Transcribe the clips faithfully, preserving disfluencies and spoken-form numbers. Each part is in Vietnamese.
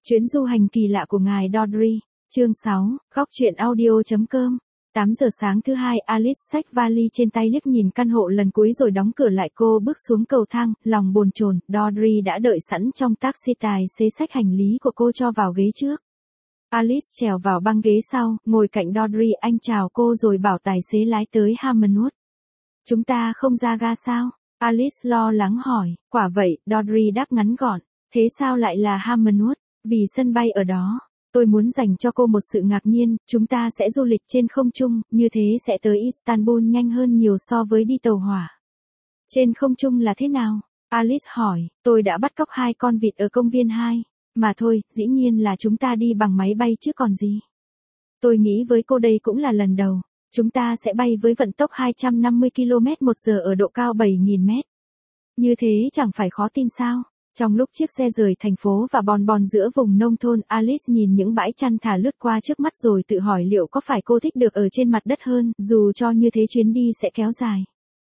Chuyến du hành kỳ lạ của ngài Dodry, chương sáu, góc truyện audio.com. tám giờ sáng thứ hai, Alice xách vali trên tay liếc nhìn căn hộ lần cuối rồi đóng cửa lại. Cô bước xuống cầu thang, lòng bồn chồn. Dodry đã đợi sẵn trong taxi, tài xế xách hành lý của cô cho vào ghế trước. Alice trèo vào băng ghế sau, ngồi cạnh Dodry. Anh chào cô rồi bảo tài xế lái tới Hammondwood. Chúng ta không ra ga sao? Alice lo lắng hỏi. Quả vậy, Dodry đáp ngắn gọn. Thế sao lại là Hammondwood? Vì sân bay ở đó. Tôi muốn dành cho cô một sự ngạc nhiên, chúng ta sẽ du lịch trên không trung, như thế sẽ tới Istanbul nhanh hơn nhiều so với đi tàu hỏa. Trên không trung là thế nào? Alice hỏi, tôi đã bắt cóc hai con vịt ở công viên hai. Mà thôi, dĩ nhiên là chúng ta đi bằng máy bay chứ còn gì. Tôi nghĩ với cô đây cũng là lần đầu. Chúng ta sẽ bay với vận tốc hai trăm năm mươi ki lô mét một giờ ở độ cao bảy nghìn mét. Như thế chẳng phải khó tin sao? Trong lúc chiếc xe rời thành phố và bòn bòn giữa vùng nông thôn, Alice nhìn những bãi chăn thả lướt qua trước mắt rồi tự hỏi liệu có phải cô thích được ở trên mặt đất hơn, dù cho như thế chuyến đi sẽ kéo dài.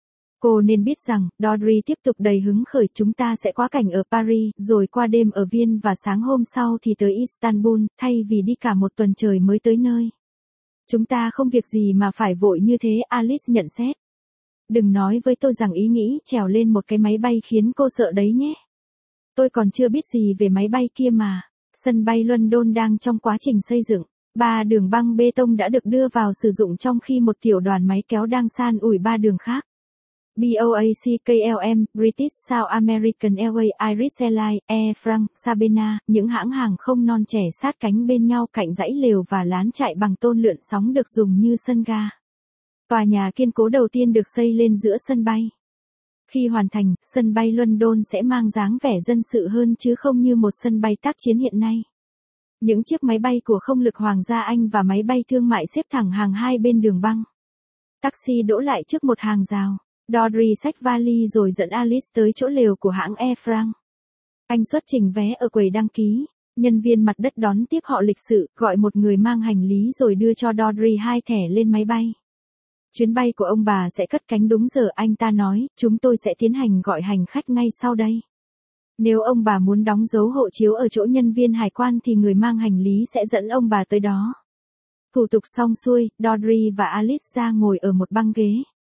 Cô nên biết rằng, Dodry tiếp tục đầy hứng khởi, chúng ta sẽ quá cảnh ở Paris, rồi qua đêm ở Viên và sáng hôm sau thì tới Istanbul, thay vì đi cả một tuần trời mới tới nơi. Chúng ta không việc gì mà phải vội như thế, Alice nhận xét. Đừng nói với tôi rằng ý nghĩ trèo lên một cái máy bay khiến cô sợ đấy nhé. Tôi còn chưa biết gì về máy bay kia mà. Sân bay London đang trong quá trình xây dựng. Ba đường băng bê tông đã được đưa vào sử dụng trong khi một tiểu đoàn máy kéo đang san ủi ba đường khác. bê o a xê ca lờ em, British South American Airways, Irish Airlines, Air France, Sabena, những hãng hàng không non trẻ sát cánh bên nhau cạnh dãy lều và lán trại bằng tôn lượn sóng được dùng như sân ga. Tòa nhà kiên cố đầu tiên được xây lên giữa sân bay. Khi hoàn thành, sân bay London sẽ mang dáng vẻ dân sự hơn chứ không như một sân bay tác chiến hiện nay. Những chiếc máy bay của không lực Hoàng gia Anh và máy bay thương mại xếp thẳng hàng hai bên đường băng. Taxi đỗ lại trước một hàng rào. Dodry xách vali rồi dẫn Alice tới chỗ lều của hãng Air France. Anh xuất trình vé ở quầy đăng ký. Nhân viên mặt đất đón tiếp họ lịch sự, gọi một người mang hành lý rồi đưa cho Dodry hai thẻ lên máy bay. Chuyến bay của ông bà sẽ cất cánh đúng giờ, anh ta nói, chúng tôi sẽ tiến hành gọi hành khách ngay sau đây. Nếu ông bà muốn đóng dấu hộ chiếu ở chỗ nhân viên hải quan thì người mang hành lý sẽ dẫn ông bà tới đó. Thủ tục xong xuôi, Dodry và Alice ra ngồi ở một băng ghế.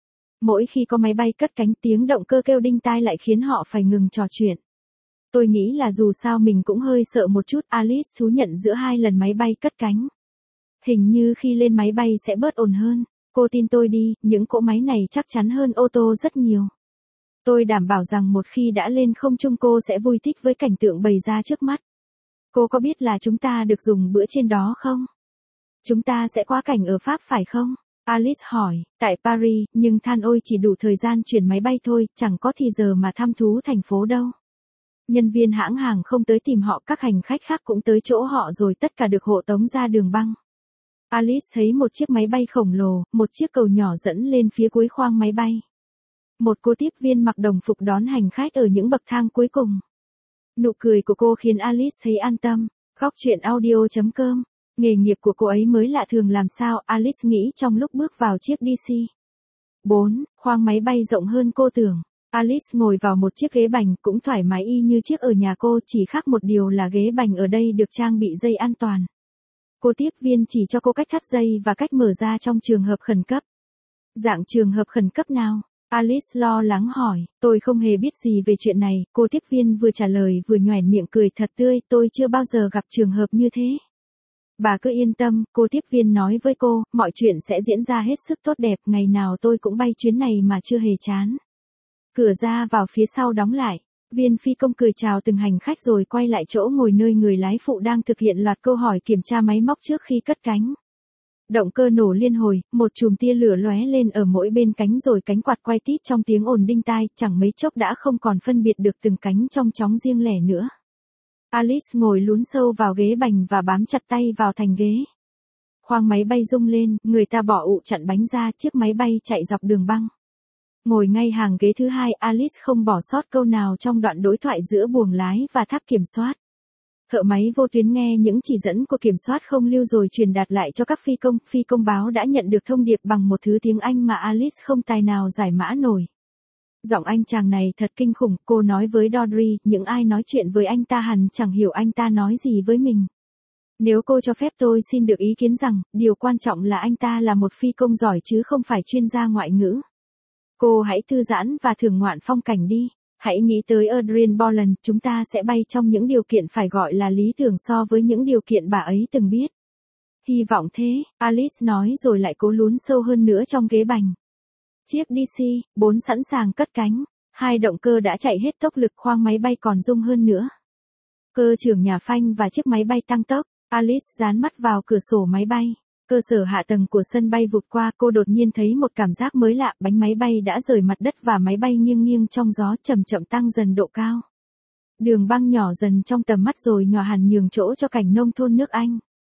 Mỗi khi có máy bay cất cánh, tiếng động cơ kêu đinh tai lại khiến họ phải ngừng trò chuyện. Tôi nghĩ là dù sao mình cũng hơi sợ một chút, Alice thú nhận giữa hai lần máy bay cất cánh. Hình như khi lên máy bay sẽ bớt ồn hơn. Cô tin tôi đi, những cỗ máy này chắc chắn hơn ô tô rất nhiều. Tôi đảm bảo rằng một khi đã lên không trung cô sẽ vui thích với cảnh tượng bày ra trước mắt. Cô có biết là chúng ta được dùng bữa trên đó không? Chúng ta sẽ quá cảnh ở Pháp phải không? Alice hỏi, tại Paris, nhưng than ôi chỉ đủ thời gian chuyển máy bay thôi, chẳng có thì giờ mà thăm thú thành phố đâu. Nhân viên hãng hàng không tới tìm họ, các hành khách khác cũng tới chỗ họ rồi tất cả được hộ tống ra đường băng. Alice thấy một chiếc máy bay khổng lồ, một chiếc cầu nhỏ dẫn lên phía cuối khoang máy bay. Một cô tiếp viên mặc đồng phục đón hành khách ở những bậc thang cuối cùng. Nụ cười của cô khiến Alice thấy an tâm. Góc truyện audio.com. Nghề nghiệp của cô ấy mới lạ thường làm sao, Alice nghĩ trong lúc bước vào chiếc đê xê. bốn. Khoang máy bay rộng hơn cô tưởng. Alice ngồi vào một chiếc ghế bành cũng thoải mái y như chiếc ở nhà cô, chỉ khác một điều là ghế bành ở đây được trang bị dây an toàn. Cô tiếp viên chỉ cho cô cách thắt dây và cách mở ra trong trường hợp khẩn cấp. Dạng trường hợp khẩn cấp nào? Alice lo lắng hỏi, tôi không hề biết gì về chuyện này, cô tiếp viên vừa trả lời vừa nhoẻn miệng cười thật tươi, tôi chưa bao giờ gặp trường hợp như thế. Bà cứ yên tâm, cô tiếp viên nói với cô, mọi chuyện sẽ diễn ra hết sức tốt đẹp, ngày nào tôi cũng bay chuyến này mà chưa hề chán. Cửa ra vào phía sau đóng lại. Viên phi công cười chào từng hành khách rồi quay lại chỗ ngồi nơi người lái phụ đang thực hiện loạt câu hỏi kiểm tra máy móc trước khi cất cánh. Động cơ nổ liên hồi, một chùm tia lửa lóe lên ở mỗi bên cánh rồi cánh quạt quay tít trong tiếng ồn đinh tai, chẳng mấy chốc đã không còn phân biệt được từng cánh trong chóng riêng lẻ nữa. Alice ngồi lún sâu vào ghế bành và bám chặt tay vào thành ghế. Khoang máy bay rung lên, người ta bỏ ụ chặn bánh ra, chiếc máy bay chạy dọc đường băng. Ngồi ngay hàng ghế thứ hai, Alice không bỏ sót câu nào trong đoạn đối thoại giữa buồng lái và tháp kiểm soát. Thợ máy vô tuyến nghe những chỉ dẫn của kiểm soát không lưu rồi truyền đạt lại cho các phi công. Phi công báo đã nhận được thông điệp bằng một thứ tiếng Anh mà Alice không tài nào giải mã nổi. Giọng anh chàng này thật kinh khủng, cô nói với Dodry, những ai nói chuyện với anh ta hẳn chẳng hiểu anh ta nói gì với mình. Nếu cô cho phép tôi xin được ý kiến rằng, điều quan trọng là anh ta là một phi công giỏi chứ không phải chuyên gia ngoại ngữ. Cô hãy thư giãn và thưởng ngoạn phong cảnh đi. Hãy nghĩ tới Adrian Boland, chúng ta sẽ bay trong những điều kiện phải gọi là lý tưởng so với những điều kiện bà ấy từng biết. Hy vọng thế, Alice nói rồi lại cố lún sâu hơn nữa trong ghế bành. Chiếc đê xê bốn sẵn sàng cất cánh, hai động cơ đã chạy hết tốc lực, khoang máy bay còn rung hơn nữa. Cơ trưởng nhà phanh và chiếc máy bay tăng tốc, Alice dán mắt vào cửa sổ máy bay. Cơ sở hạ tầng của sân bay vụt qua, cô đột nhiên thấy một cảm giác mới lạ, bánh máy bay đã rời mặt đất và máy bay nghiêng nghiêng trong gió, chậm chậm tăng dần độ cao. Đường băng nhỏ dần trong tầm mắt rồi nhỏ hẳn, nhường chỗ cho cảnh nông thôn nước Anh.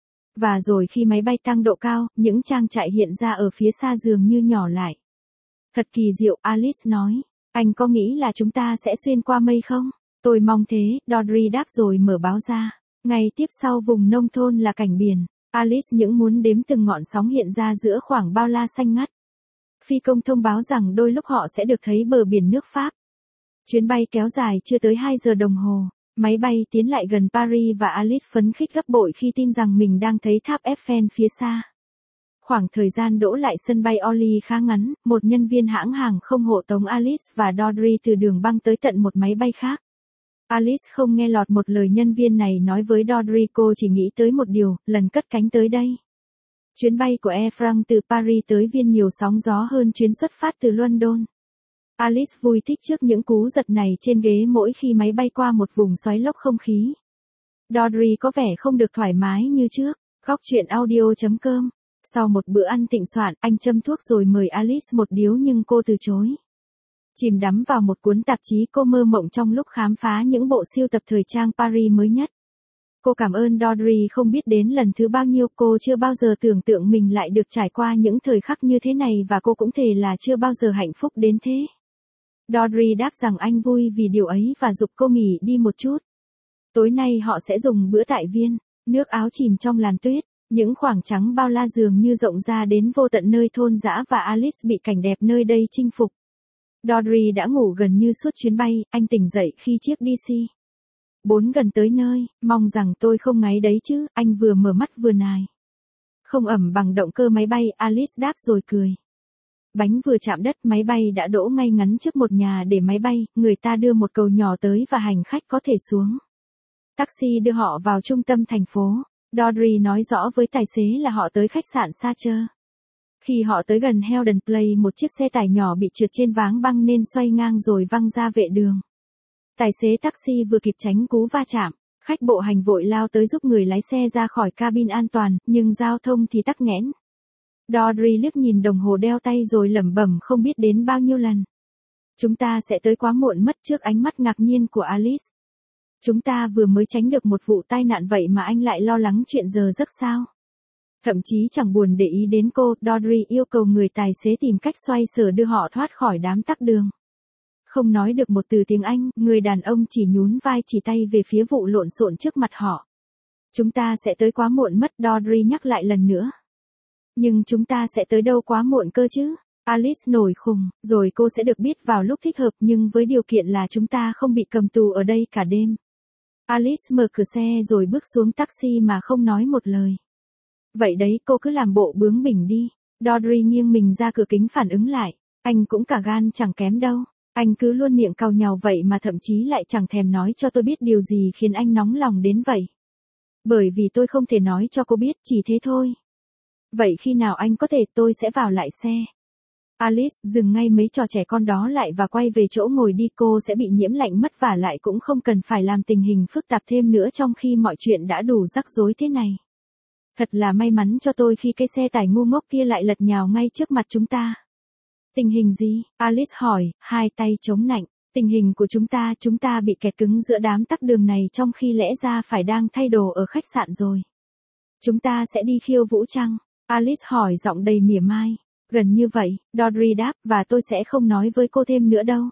Và rồi khi máy bay tăng độ cao, những trang trại hiện ra ở phía xa dường như nhỏ lại. Thật kỳ diệu, Alice nói. Anh có nghĩ là chúng ta sẽ xuyên qua mây không? Tôi mong thế, Dodry đáp rồi mở báo ra. Ngay tiếp sau vùng nông thôn là cảnh biển. Alice những muốn đếm từng ngọn sóng hiện ra giữa khoảng bao la xanh ngắt. Phi công thông báo rằng đôi lúc họ sẽ được thấy bờ biển nước Pháp. Chuyến bay kéo dài chưa tới hai giờ đồng hồ. Máy bay tiến lại gần Paris và Alice phấn khích gấp bội khi tin rằng mình đang thấy tháp Eiffel phía xa. Khoảng thời gian đỗ lại sân bay Orly khá ngắn, một nhân viên hãng hàng không hộ tống Alice và Dodry từ đường băng tới tận một máy bay khác. Alice không nghe lọt một lời nhân viên này nói với Dodry, cô chỉ nghĩ tới một điều, lần cất cánh tới đây. Chuyến bay của Air France từ Paris tới Viên nhiều sóng gió hơn chuyến xuất phát từ London. Alice vui thích trước những cú giật này trên ghế mỗi khi máy bay qua một vùng xoáy lốc không khí. Dodry có vẻ không được thoải mái như trước. Góc truyện audio chấm com. Sau một bữa ăn thịnh soạn, anh châm thuốc rồi mời Alice một điếu nhưng cô từ chối. Chìm đắm vào một cuốn tạp chí, cô mơ mộng trong lúc khám phá những bộ sưu tập thời trang Paris mới nhất. Cô cảm ơn Dodry không biết đến lần thứ bao nhiêu, cô chưa bao giờ tưởng tượng mình lại được trải qua những thời khắc như thế này và cô cũng thề là chưa bao giờ hạnh phúc đến thế. Dodry đáp rằng anh vui vì điều ấy và giục cô nghỉ đi một chút. Tối nay họ sẽ dùng bữa tại Viên, nước Áo chìm trong làn tuyết, những khoảng trắng bao la dường như rộng ra đến vô tận nơi thôn dã và Alice bị cảnh đẹp nơi đây chinh phục. Dodry đã ngủ gần như suốt chuyến bay, anh tỉnh dậy khi chiếc đê xê bốn gần tới nơi, mong rằng tôi không ngáy đấy chứ, anh vừa mở mắt vừa nài. Không ẩm bằng động cơ máy bay, Alice đáp rồi cười. Bánh vừa chạm đất, máy bay đã đỗ ngay ngắn trước một nhà để máy bay, người ta đưa một cầu nhỏ tới và hành khách có thể xuống. Taxi đưa họ vào trung tâm thành phố. Dodry nói rõ với tài xế là họ tới khách sạn Sacher. Khi họ tới gần Helden Place, một chiếc xe tải nhỏ bị trượt trên váng băng nên xoay ngang rồi văng ra vệ đường. Tài xế taxi vừa kịp tránh cú va chạm, khách bộ hành vội lao tới giúp người lái xe ra khỏi cabin an toàn, nhưng giao thông thì tắc nghẽn. Dodry liếc nhìn đồng hồ đeo tay rồi lẩm bẩm không biết đến bao nhiêu lần. Chúng ta sẽ tới quá muộn mất. Trước ánh mắt ngạc nhiên của Alice. Chúng ta vừa mới tránh được một vụ tai nạn vậy mà anh lại lo lắng chuyện giờ giấc sao? Thậm chí chẳng buồn để ý đến cô, Dodry yêu cầu người tài xế tìm cách xoay sở đưa họ thoát khỏi đám tắc đường. Không nói được một từ tiếng Anh, người đàn ông chỉ nhún vai chỉ tay về phía vụ lộn xộn trước mặt họ. Chúng ta sẽ tới quá muộn mất, Dodry nhắc lại lần nữa. Nhưng chúng ta sẽ tới đâu quá muộn cơ chứ? Alice nổi khùng, rồi cô sẽ được biết vào lúc thích hợp nhưng với điều kiện là chúng ta không bị cầm tù ở đây cả đêm. Alice mở cửa xe rồi bước xuống taxi mà không nói một lời. Vậy đấy, cô cứ làm bộ bướng bỉnh đi. Dodry nghiêng mình ra cửa kính phản ứng lại. Anh cũng cả gan chẳng kém đâu. Anh cứ luôn miệng càu nhàu vậy mà thậm chí lại chẳng thèm nói cho tôi biết điều gì khiến anh nóng lòng đến vậy. Bởi vì tôi không thể nói cho cô biết, chỉ thế thôi. Vậy khi nào anh có thể, tôi sẽ vào lại xe. Alice dừng ngay mấy trò trẻ con đó lại và quay về chỗ ngồi đi, cô sẽ bị nhiễm lạnh mất và lại cũng không cần phải làm tình hình phức tạp thêm nữa trong khi mọi chuyện đã đủ rắc rối thế này. Thật là may mắn cho tôi khi cái xe tải ngu ngốc kia lại lật nhào ngay trước mặt chúng ta. Tình hình gì? Alice hỏi, hai tay chống nạnh. Tình hình của chúng ta, chúng ta bị kẹt cứng giữa đám tắc đường này trong khi lẽ ra phải đang thay đồ ở khách sạn rồi. Chúng ta sẽ đi khiêu vũ chăng? Alice hỏi giọng đầy mỉa mai. Gần như vậy, Dodry đáp, và tôi sẽ không nói với cô thêm nữa đâu.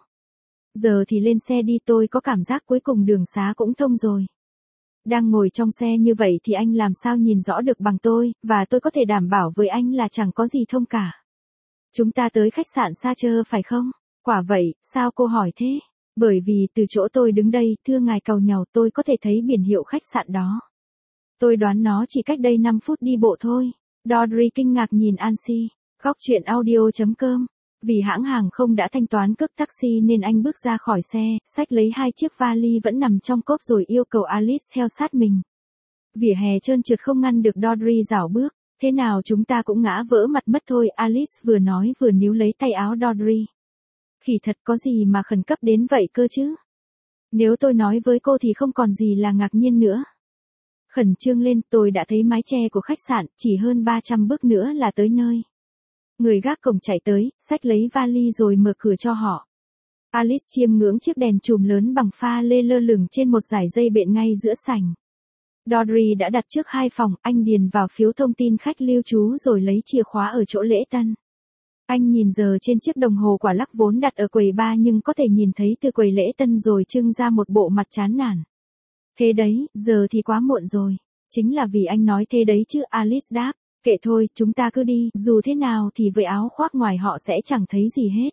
Giờ thì lên xe đi, tôi có cảm giác cuối cùng đường xá cũng thông rồi. Đang ngồi trong xe như vậy thì anh làm sao nhìn rõ được bằng tôi, và tôi có thể đảm bảo với anh là chẳng có gì thông cả. Chúng ta tới khách sạn Sacher phải không? Quả vậy, sao cô hỏi thế? Bởi vì từ chỗ tôi đứng đây, thưa ngài cầu nhàu, tôi có thể thấy biển hiệu khách sạn đó. Tôi đoán nó chỉ cách đây năm phút đi bộ thôi. Dodry kinh ngạc nhìn Ansi. Góc chuyện audio.com. Vì hãng hàng không đã thanh toán cước taxi nên anh bước ra khỏi xe, xách lấy hai chiếc vali vẫn nằm trong cốp rồi yêu cầu Alice theo sát mình. Vỉa hè trơn trượt không ngăn được Dodry rảo bước. Thế nào chúng ta cũng ngã vỡ mặt mất thôi, Alice vừa nói vừa níu lấy tay áo Dodry. Khỉ thật, có gì mà khẩn cấp đến vậy cơ chứ? Nếu tôi nói với cô thì không còn gì là ngạc nhiên nữa. Khẩn trương lên, tôi đã thấy mái che của khách sạn, chỉ hơn ba trăm bước nữa là tới nơi. Người gác cổng chạy tới, xách lấy vali rồi mở cửa cho họ. Alice chiêm ngưỡng chiếc đèn chùm lớn bằng pha lê lơ lửng trên một dải dây bện ngay giữa sảnh. Dodry đã đặt trước hai phòng, anh điền vào phiếu thông tin khách lưu trú rồi lấy chìa khóa ở chỗ lễ tân. Anh nhìn giờ trên chiếc đồng hồ quả lắc vốn đặt ở quầy bar nhưng có thể nhìn thấy từ quầy lễ tân rồi trưng ra một bộ mặt chán nản. Thế đấy, giờ thì quá muộn rồi. Chính là vì anh nói thế đấy chứ, Alice đáp. Kệ thôi, chúng ta cứ đi, dù thế nào thì với áo khoác ngoài họ sẽ chẳng thấy gì hết.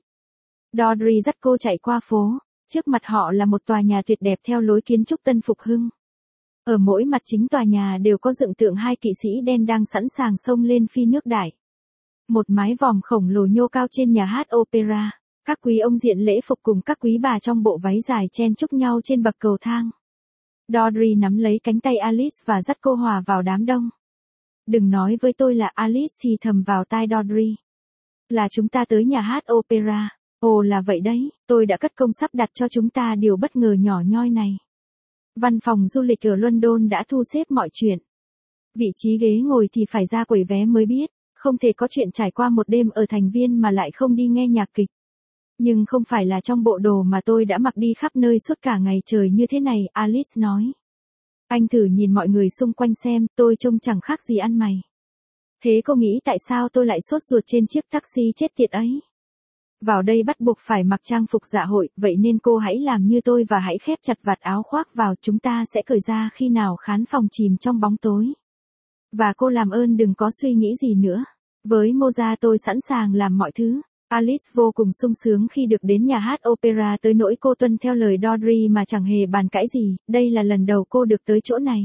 Dodry dắt cô chạy qua phố. Trước mặt họ là một tòa nhà tuyệt đẹp theo lối kiến trúc Tân Phục Hưng. Ở mỗi mặt chính tòa nhà đều có dựng tượng hai kỵ sĩ đen đang sẵn sàng xông lên phi nước đại. Một mái vòm khổng lồ nhô cao trên nhà hát opera. Các quý ông diện lễ phục cùng các quý bà trong bộ váy dài chen chúc nhau trên bậc cầu thang. Dodry nắm lấy cánh tay Alice và dắt cô hòa vào đám đông. Đừng nói với tôi là, Alice thì thầm vào tai Dodry. Là chúng ta tới nhà hát opera. Ồ là vậy đấy, tôi đã cất công sắp đặt cho chúng ta điều bất ngờ nhỏ nhoi này. Văn phòng du lịch ở London đã thu xếp mọi chuyện. Vị trí ghế ngồi thì phải ra quầy vé mới biết, không thể có chuyện trải qua một đêm ở thành viên mà lại không đi nghe nhạc kịch. Nhưng không phải là trong bộ đồ mà tôi đã mặc đi khắp nơi suốt cả ngày trời như thế này, Alice nói. Anh thử nhìn mọi người xung quanh xem, tôi trông chẳng khác gì ăn mày. Thế cô nghĩ tại sao tôi lại sốt ruột trên chiếc taxi chết tiệt ấy? Vào đây bắt buộc phải mặc trang phục dạ hội, vậy nên cô hãy làm như tôi và hãy khép chặt vạt áo khoác vào, chúng ta sẽ cởi ra khi nào khán phòng chìm trong bóng tối. Và cô làm ơn đừng có suy nghĩ gì nữa. Với Moza tôi sẵn sàng làm mọi thứ. Alice vô cùng sung sướng khi được đến nhà hát opera tới nỗi cô tuân theo lời Dodry mà chẳng hề bàn cãi gì, đây là lần đầu cô được tới chỗ này.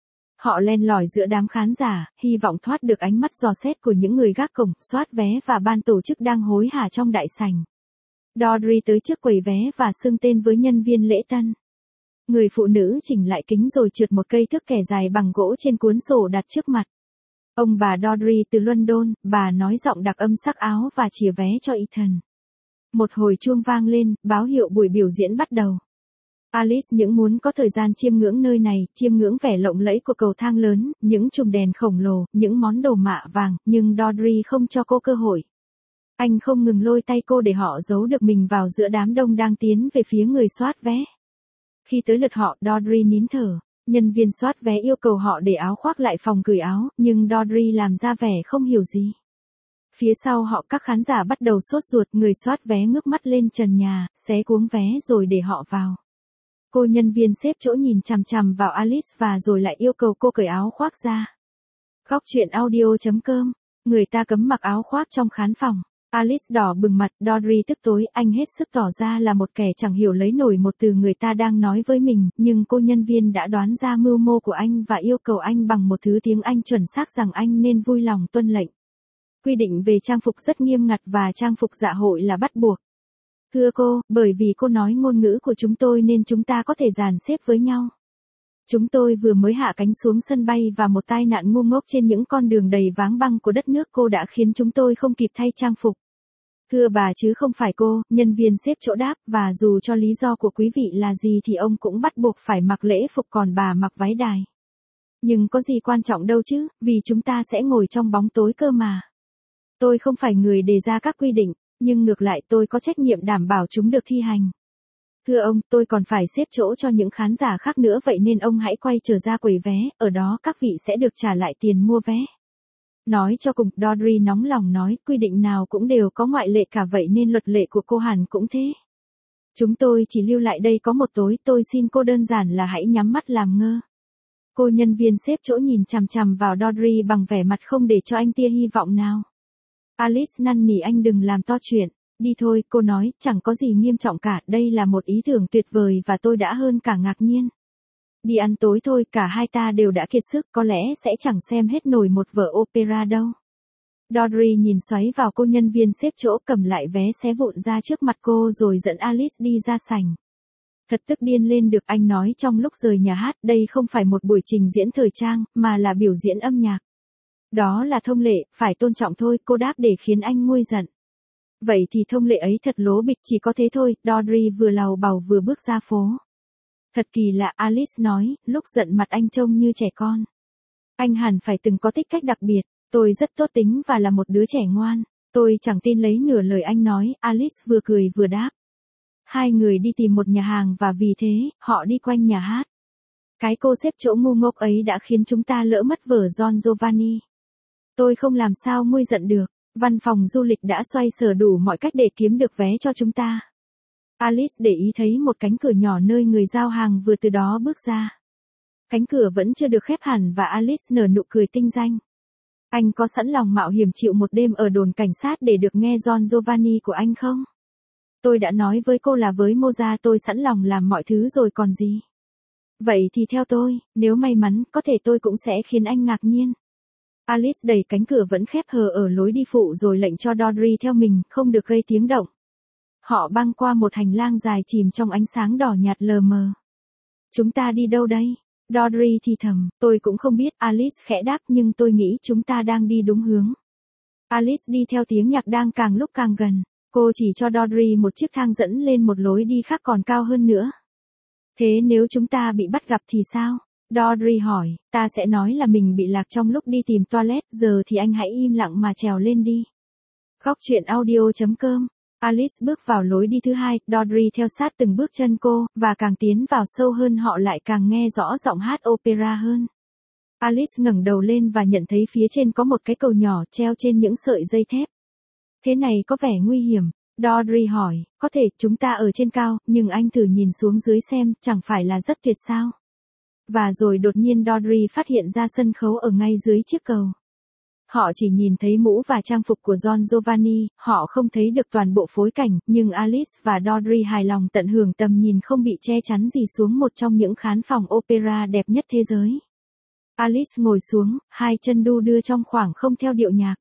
Họ len lỏi giữa đám khán giả, hy vọng thoát được ánh mắt dò xét của những người gác cổng, soát vé và ban tổ chức đang hối hả trong đại sảnh. Dodry tới trước quầy vé và xưng tên với nhân viên lễ tân. Người phụ nữ chỉnh lại kính rồi trượt một cây thước kẻ dài bằng gỗ trên cuốn sổ đặt trước mặt. Ông bà Dodry từ London, bà nói giọng đặc âm sắc áo và chìa vé cho Ethan. Một hồi chuông vang lên, báo hiệu buổi biểu diễn bắt đầu. Alice những muốn có thời gian chiêm ngưỡng nơi này, chiêm ngưỡng vẻ lộng lẫy của cầu thang lớn, những chùm đèn khổng lồ, những món đồ mạ vàng, nhưng Dodry không cho cô cơ hội. Anh không ngừng lôi tay cô để họ giấu được mình vào giữa đám đông đang tiến về phía người soát vé. Khi tới lượt họ, Dodry nín thở. Nhân viên soát vé yêu cầu họ để áo khoác lại phòng gửi áo, nhưng Dodry làm ra vẻ không hiểu gì. Phía sau họ các khán giả bắt đầu sốt ruột, người soát vé ngước mắt lên trần nhà, xé cuống vé rồi để họ vào. Cô nhân viên xếp chỗ nhìn chằm chằm vào Alice và rồi lại yêu cầu cô cởi áo khoác ra. Góc chuyện audio.com. Người ta cấm mặc áo khoác trong khán phòng. Alice đỏ bừng mặt, Dodry tức tối, anh hết sức tỏ ra là một kẻ chẳng hiểu lấy nổi một từ người ta đang nói với mình, nhưng cô nhân viên đã đoán ra mưu mô của anh và yêu cầu anh bằng một thứ tiếng Anh chuẩn xác rằng anh nên vui lòng tuân lệnh. Quy định về trang phục rất nghiêm ngặt và trang phục dạ hội là bắt buộc. Thưa cô, bởi vì cô nói ngôn ngữ của chúng tôi nên chúng ta có thể dàn xếp với nhau. Chúng tôi vừa mới hạ cánh xuống sân bay và một tai nạn ngu ngốc trên những con đường đầy váng băng của đất nước cô đã khiến chúng tôi không kịp thay trang phục. Thưa bà chứ không phải cô, nhân viên xếp chỗ đáp, và dù cho lý do của quý vị là gì thì ông cũng bắt buộc phải mặc lễ phục còn bà mặc váy đài. Nhưng có gì quan trọng đâu chứ, vì chúng ta sẽ ngồi trong bóng tối cơ mà. Tôi không phải người đề ra các quy định, nhưng ngược lại tôi có trách nhiệm đảm bảo chúng được thi hành. Thưa ông, tôi còn phải xếp chỗ cho những khán giả khác nữa vậy nên ông hãy quay trở ra quầy vé, ở đó các vị sẽ được trả lại tiền mua vé. Nói cho cùng, Dodry nóng lòng nói, quy định nào cũng đều có ngoại lệ cả vậy nên luật lệ của cô hẳn cũng thế. Chúng tôi chỉ lưu lại đây có một tối, tôi xin cô đơn giản là hãy nhắm mắt làm ngơ. Cô nhân viên xếp chỗ nhìn chằm chằm vào Dodry bằng vẻ mặt không để cho anh tia hy vọng nào. Alice năn nỉ anh đừng làm to chuyện. Đi thôi, cô nói, chẳng có gì nghiêm trọng cả, đây là một ý tưởng tuyệt vời và tôi đã hơn cả ngạc nhiên. Đi ăn tối thôi, cả hai ta đều đã kiệt sức, có lẽ sẽ chẳng xem hết nổi một vở opera đâu. Dodry nhìn xoáy vào cô nhân viên xếp chỗ, cầm lại vé xé vụn ra trước mặt cô rồi dẫn Alice đi ra sảnh. Thật tức điên lên được, anh nói trong lúc rời nhà hát, đây không phải một buổi trình diễn thời trang, mà là biểu diễn âm nhạc. Đó là thông lệ, phải tôn trọng thôi, cô đáp để khiến anh nguôi giận. Vậy thì thông lệ ấy thật lố bịch, chỉ có thế thôi. Dodry vừa lầu bầu vừa bước ra phố. Thật kỳ lạ, Alice nói, lúc giận mặt anh trông như trẻ con. Anh hẳn phải từng có tính cách đặc biệt, tôi rất tốt tính và là một đứa trẻ ngoan. Tôi chẳng tin lấy nửa lời anh nói, Alice vừa cười vừa đáp. Hai người đi tìm một nhà hàng và vì thế, họ đi quanh nhà hát. Cái cô xếp chỗ ngu ngốc ấy đã khiến chúng ta lỡ mất vở Don Giovanni. Tôi không làm sao nguôi giận được, văn phòng du lịch đã xoay sở đủ mọi cách để kiếm được vé cho chúng ta. Alice để ý thấy một cánh cửa nhỏ nơi người giao hàng vừa từ đó bước ra. Cánh cửa vẫn chưa được khép hẳn và Alice nở nụ cười tinh danh. Anh có sẵn lòng mạo hiểm chịu một đêm ở đồn cảnh sát để được nghe Don Giovanni của anh không? Tôi đã nói với cô là với Moza tôi sẵn lòng làm mọi thứ rồi còn gì. Vậy thì theo tôi, nếu may mắn, có thể tôi cũng sẽ khiến anh ngạc nhiên. Alice đẩy cánh cửa vẫn khép hờ ở lối đi phụ rồi lệnh cho Dodry theo mình, không được gây tiếng động. Họ băng qua một hành lang dài chìm trong ánh sáng đỏ nhạt lờ mờ. Chúng ta đi đâu đây? Dodry thì thầm, tôi cũng không biết, Alice khẽ đáp, nhưng tôi nghĩ chúng ta đang đi đúng hướng. Alice đi theo tiếng nhạc đang càng lúc càng gần. Cô chỉ cho Dodry một chiếc thang dẫn lên một lối đi khác còn cao hơn nữa. Thế nếu chúng ta bị bắt gặp thì sao? Dodry hỏi, ta sẽ nói là mình bị lạc trong lúc đi tìm toilet, giờ thì anh hãy im lặng mà trèo lên đi. Góc truyện audio chấm com. Alice bước vào lối đi thứ hai, Dodry theo sát từng bước chân cô, và càng tiến vào sâu hơn họ lại càng nghe rõ giọng hát opera hơn. Alice ngẩng đầu lên và nhận thấy phía trên có một cái cầu nhỏ treo trên những sợi dây thép. Thế này có vẻ nguy hiểm. Dodry hỏi, có thể chúng ta ở trên cao, nhưng anh thử nhìn xuống dưới xem, chẳng phải là rất tuyệt sao? Và rồi đột nhiên Dodry phát hiện ra sân khấu ở ngay dưới chiếc cầu. Họ chỉ nhìn thấy mũ và trang phục của Don Giovanni, họ không thấy được toàn bộ phối cảnh, nhưng Alice và Dodry hài lòng tận hưởng tầm nhìn không bị che chắn gì xuống một trong những khán phòng opera đẹp nhất thế giới. Alice ngồi xuống, hai chân đu đưa trong khoảng không theo điệu nhạc.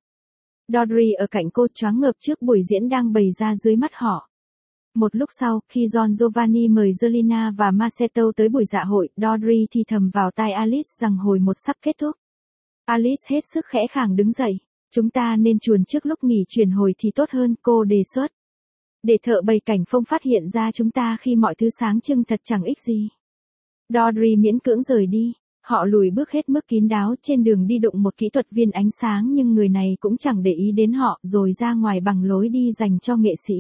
Dodry ở cạnh cô choáng ngợp trước buổi diễn đang bày ra dưới mắt họ. Một lúc sau, khi Don Giovanni mời Zelina và Maceto tới buổi dạ hội, Dodry thì thầm vào tai Alice rằng hồi một sắp kết thúc. Alice hết sức khẽ khàng đứng dậy. Chúng ta nên chuồn trước lúc nghỉ chuyển hồi thì tốt hơn, cô đề xuất. Để thợ bày cảnh phong phát hiện ra chúng ta khi mọi thứ sáng trưng thật chẳng ích gì. Dodry miễn cưỡng rời đi. Họ lùi bước hết mức kín đáo, trên đường đi đụng một kỹ thuật viên ánh sáng nhưng người này cũng chẳng để ý đến họ, rồi ra ngoài bằng lối đi dành cho nghệ sĩ.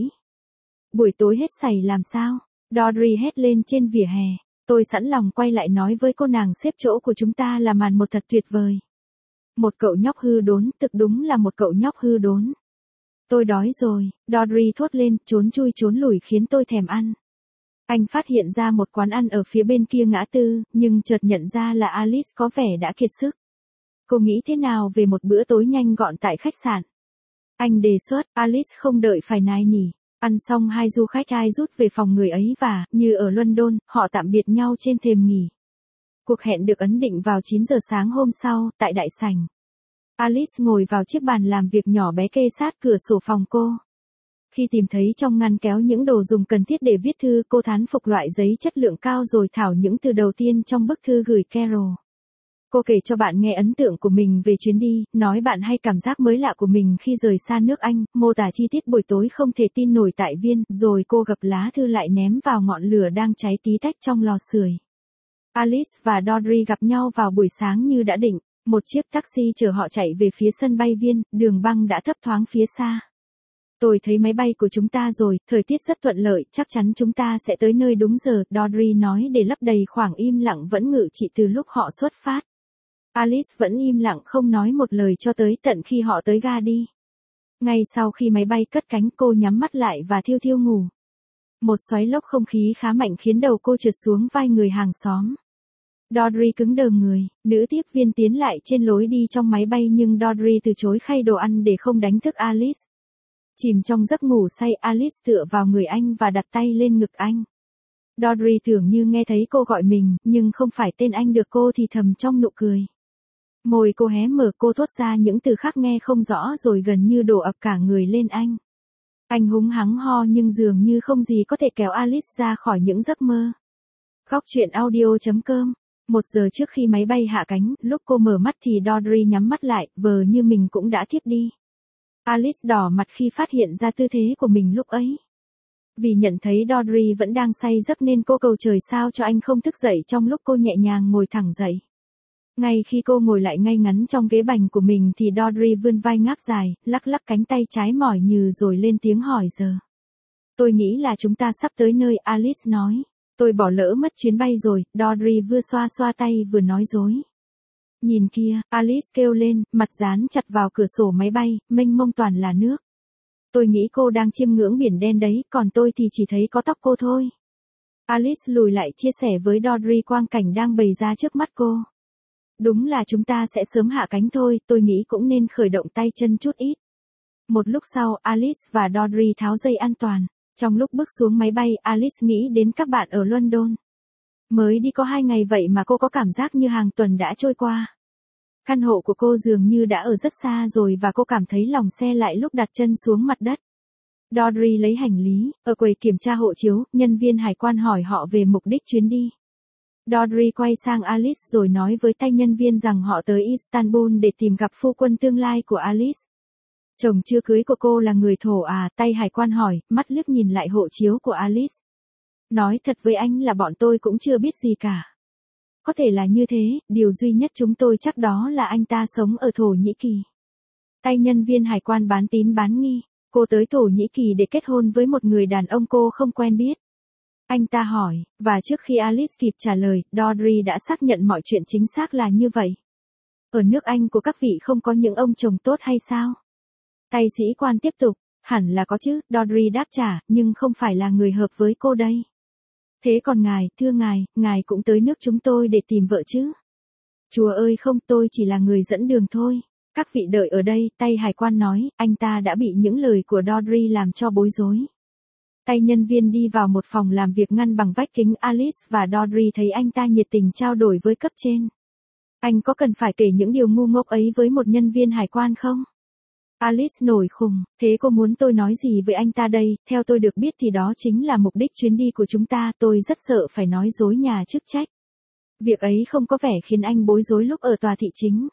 Buổi tối hết sảy làm sao? Dodry hét lên trên vỉa hè. Tôi sẵn lòng quay lại nói với cô nàng xếp chỗ của chúng ta là màn một thật tuyệt vời. Một cậu nhóc hư đốn, thực đúng là một cậu nhóc hư đốn. Tôi đói rồi, Dodry thốt lên, trốn chui trốn lủi khiến tôi thèm ăn. Anh phát hiện ra một quán ăn ở phía bên kia ngã tư, nhưng chợt nhận ra là Alice có vẻ đã kiệt sức. Cô nghĩ thế nào về một bữa tối nhanh gọn tại khách sạn? Anh đề xuất, Alice không đợi phải nài nỉ. Ăn xong hai du khách ai rút về phòng người ấy và, như ở London, họ tạm biệt nhau trên thềm nghỉ. Cuộc hẹn được ấn định vào chín giờ sáng hôm sau, tại đại sảnh. Alice ngồi vào chiếc bàn làm việc nhỏ bé kê sát cửa sổ phòng cô. Khi tìm thấy trong ngăn kéo những đồ dùng cần thiết để viết thư, cô thán phục loại giấy chất lượng cao rồi thảo những từ đầu tiên trong bức thư gửi Carol. Cô kể cho bạn nghe ấn tượng của mình về chuyến đi, nói bạn hay cảm giác mới lạ của mình khi rời xa nước Anh, mô tả chi tiết buổi tối không thể tin nổi tại Viên, rồi cô gập lá thư lại ném vào ngọn lửa đang cháy tí tách trong lò sưởi. Alice và Dodry gặp nhau vào buổi sáng như đã định, một chiếc taxi chở họ chạy về phía sân bay Viên, đường băng đã thấp thoáng phía xa. Tôi thấy máy bay của chúng ta rồi, thời tiết rất thuận lợi, chắc chắn chúng ta sẽ tới nơi đúng giờ, Dodry nói để lấp đầy khoảng im lặng vẫn ngự trị từ lúc họ xuất phát. Alice vẫn im lặng không nói một lời cho tới tận khi họ tới ga đi. Ngay sau khi máy bay cất cánh cô nhắm mắt lại và thiêu thiêu ngủ. Một xoáy lốc không khí khá mạnh khiến đầu cô trượt xuống vai người hàng xóm. Dodry cứng đờ người, nữ tiếp viên tiến lại trên lối đi trong máy bay nhưng Dodry từ chối khay đồ ăn để không đánh thức Alice. Chìm trong giấc ngủ say, Alice tựa vào người anh và đặt tay lên ngực anh. Dodry tưởng như nghe thấy cô gọi mình, nhưng không phải tên anh được cô thì thầm trong nụ cười. Môi cô hé mở, cô thốt ra những từ khác nghe không rõ rồi gần như đổ ập cả người lên anh. Anh húng hắng ho nhưng dường như không gì có thể kéo Alice ra khỏi những giấc mơ. Góc truyện audio chấm com. Một giờ trước khi máy bay hạ cánh, lúc cô mở mắt thì Dodry nhắm mắt lại, vờ như mình cũng đã thiếp đi. Alice đỏ mặt khi phát hiện ra tư thế của mình lúc ấy. Vì nhận thấy Dodry vẫn đang say giấc nên cô cầu trời sao cho anh không thức dậy trong lúc cô nhẹ nhàng ngồi thẳng dậy. Ngay khi cô ngồi lại ngay ngắn trong ghế bành của mình thì Dodry vươn vai ngáp dài, lắc lắc cánh tay trái mỏi nhừ rồi lên tiếng hỏi giờ. Tôi nghĩ là chúng ta sắp tới nơi, Alice nói. Tôi bỏ lỡ mất chuyến bay rồi, Dodry vừa xoa xoa tay vừa nói dối. Nhìn kia, Alice kêu lên, mặt dán chặt vào cửa sổ máy bay, mênh mông toàn là nước. Tôi nghĩ cô đang chiêm ngưỡng biển đen đấy, còn tôi thì chỉ thấy có tóc cô thôi. Alice lùi lại chia sẻ với Dodry quang cảnh đang bày ra trước mắt cô. Đúng là chúng ta sẽ sớm hạ cánh thôi, tôi nghĩ cũng nên khởi động tay chân chút ít. Một lúc sau, Alice và Dodry tháo dây an toàn. Trong lúc bước xuống máy bay, Alice nghĩ đến các bạn ở London. Mới đi có hai ngày vậy mà cô có cảm giác như hàng tuần đã trôi qua. Căn hộ của cô dường như đã ở rất xa rồi và cô cảm thấy lòng xe lại lúc đặt chân xuống mặt đất. Dodry lấy hành lý, ở quầy kiểm tra hộ chiếu, nhân viên hải quan hỏi họ về mục đích chuyến đi. Dodry quay sang Alice rồi nói với tay nhân viên rằng họ tới Istanbul để tìm gặp phu quân tương lai của Alice. Chồng chưa cưới của cô là người Thổ à, tay hải quan hỏi, mắt liếc nhìn lại hộ chiếu của Alice. Nói thật với anh là bọn tôi cũng chưa biết gì cả. Có thể là như thế, điều duy nhất chúng tôi chắc đó là anh ta sống ở Thổ Nhĩ Kỳ. Tay nhân viên hải quan bán tín bán nghi, cô tới Thổ Nhĩ Kỳ để kết hôn với một người đàn ông cô không quen biết. Anh ta hỏi, và trước khi Alice kịp trả lời, Dodry đã xác nhận mọi chuyện chính xác là như vậy. Ở nước Anh của các vị không có những ông chồng tốt hay sao? Tay sĩ quan tiếp tục, hẳn là có chứ, Dodry đáp trả, nhưng không phải là người hợp với cô đây. Thế còn ngài, thưa ngài, ngài cũng tới nước chúng tôi để tìm vợ chứ? Chúa ơi không, tôi chỉ là người dẫn đường thôi. Các vị đợi ở đây, tay hải quan nói, anh ta đã bị những lời của Dodry làm cho bối rối. Tay nhân viên đi vào một phòng làm việc ngăn bằng vách kính Alice và Dodry thấy anh ta nhiệt tình trao đổi với cấp trên. Anh có cần phải kể những điều ngu ngốc ấy với một nhân viên hải quan không? Alice nổi khùng, thế cô muốn tôi nói gì với anh ta đây, theo tôi được biết thì đó chính là mục đích chuyến đi của chúng ta, tôi rất sợ phải nói dối nhà chức trách. Việc ấy không có vẻ khiến anh bối rối lúc ở tòa thị chính.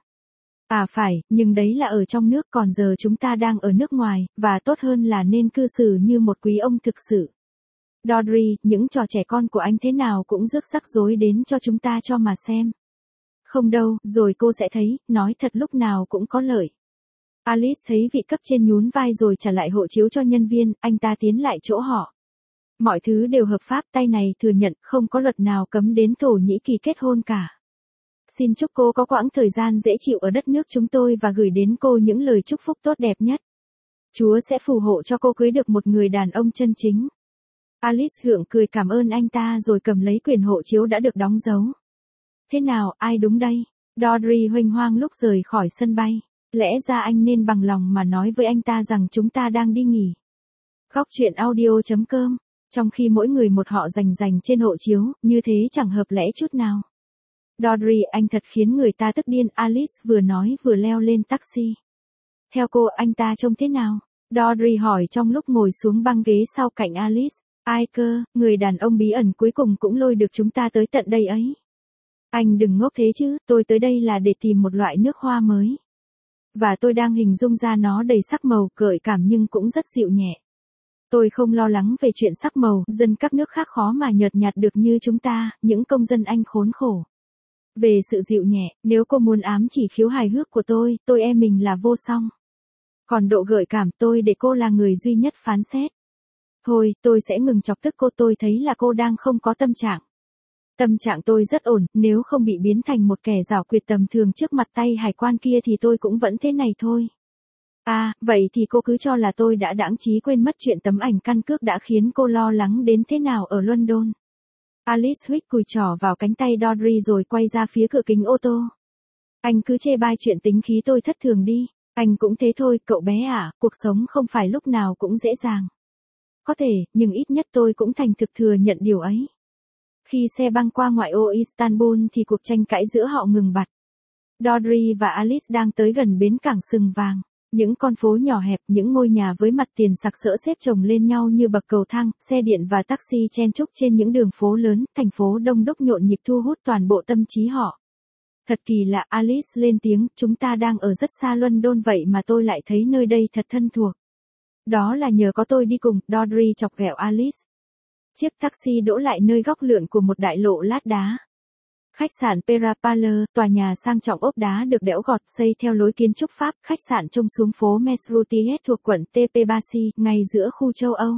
À phải, nhưng đấy là ở trong nước, còn giờ chúng ta đang ở nước ngoài, và tốt hơn là nên cư xử như một quý ông thực sự. Dodry, những trò trẻ con của anh thế nào cũng rước rắc rối đến cho chúng ta cho mà xem. Không đâu, rồi cô sẽ thấy, nói thật lúc nào cũng có lợi. Alice thấy vị cấp trên nhún vai rồi trả lại hộ chiếu cho nhân viên, anh ta tiến lại chỗ họ. Mọi thứ đều hợp pháp, tay này thừa nhận không có luật nào cấm đến Thổ Nhĩ Kỳ kết hôn cả. Xin chúc cô có quãng thời gian dễ chịu ở đất nước chúng tôi và gửi đến cô những lời chúc phúc tốt đẹp nhất. Chúa sẽ phù hộ cho cô cưới được một người đàn ông chân chính. Alice gượng cười cảm ơn anh ta rồi cầm lấy quyển hộ chiếu đã được đóng dấu. Thế nào, ai đúng đây? Dodry huênh hoang lúc rời khỏi sân bay. Lẽ ra anh nên bằng lòng mà nói với anh ta rằng chúng ta đang đi nghỉ. Góc truyện audio chấm com. Trong khi mỗi người một họ rành rành trên hộ chiếu, như thế chẳng hợp lẽ chút nào. Dodry, anh thật khiến người ta tức điên, Alice vừa nói vừa leo lên taxi. Theo cô, anh ta trông thế nào? Dodry hỏi trong lúc ngồi xuống băng ghế sau cạnh Alice. Ai cơ, người đàn ông bí ẩn cuối cùng cũng lôi được chúng ta tới tận đây ấy. Anh đừng ngốc thế chứ, tôi tới đây là để tìm một loại nước hoa mới. Và tôi đang hình dung ra nó đầy sắc màu, gợi cảm nhưng cũng rất dịu nhẹ. Tôi không lo lắng về chuyện sắc màu, dân các nước khác khó mà nhợt nhạt được như chúng ta, những công dân Anh khốn khổ. Về sự dịu nhẹ, nếu cô muốn ám chỉ khiếu hài hước của tôi, tôi e mình là vô song. Còn độ gợi cảm tôi để cô là người duy nhất phán xét. Thôi, tôi sẽ ngừng chọc tức cô, tôi thấy là cô đang không có tâm trạng. Tâm trạng tôi rất ổn, nếu không bị biến thành một kẻ giảo quyệt tầm thường trước mặt tay hải quan kia thì tôi cũng vẫn thế này thôi. À, vậy thì cô cứ cho là tôi đã đãng trí quên mất chuyện tấm ảnh căn cước đã khiến cô lo lắng đến thế nào ở London. Alice huých cùi trỏ vào cánh tay Dodry rồi quay ra phía cửa kính ô tô. Anh cứ chê bai chuyện tính khí tôi thất thường đi. Anh cũng thế thôi, cậu bé ạ, cuộc sống không phải lúc nào cũng dễ dàng. Có thể, nhưng ít nhất tôi cũng thành thực thừa nhận điều ấy. Khi xe băng qua ngoại ô Istanbul thì cuộc tranh cãi giữa họ ngừng bặt. Dodri và Alice đang tới gần bến cảng sừng vàng. Những con phố nhỏ hẹp, những ngôi nhà với mặt tiền sặc sỡ xếp chồng lên nhau như bậc cầu thang, xe điện và taxi chen chúc trên những đường phố lớn, thành phố đông đúc nhộn nhịp thu hút toàn bộ tâm trí họ. Thật kỳ lạ, Alice lên tiếng, chúng ta đang ở rất xa London vậy mà tôi lại thấy nơi đây thật thân thuộc. Đó là nhờ có tôi đi cùng, Dodri chọc ghẹo Alice. Chiếc taxi đỗ lại nơi góc lượn của một đại lộ lát đá. Khách sạn Pera Palace, tòa nhà sang trọng ốp đá được đẽo gọt xây theo lối kiến trúc Pháp, khách sạn trông xuống phố Mesrutiet thuộc quận Tepebashi, ngay giữa khu châu Âu.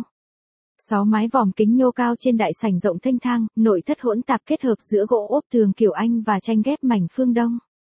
Sáu mái vòm kính nhô cao trên đại sảnh rộng thênh thang, nội thất hỗn tạp kết hợp giữa gỗ ốp tường kiểu Anh và tranh ghép mảnh phương Đông.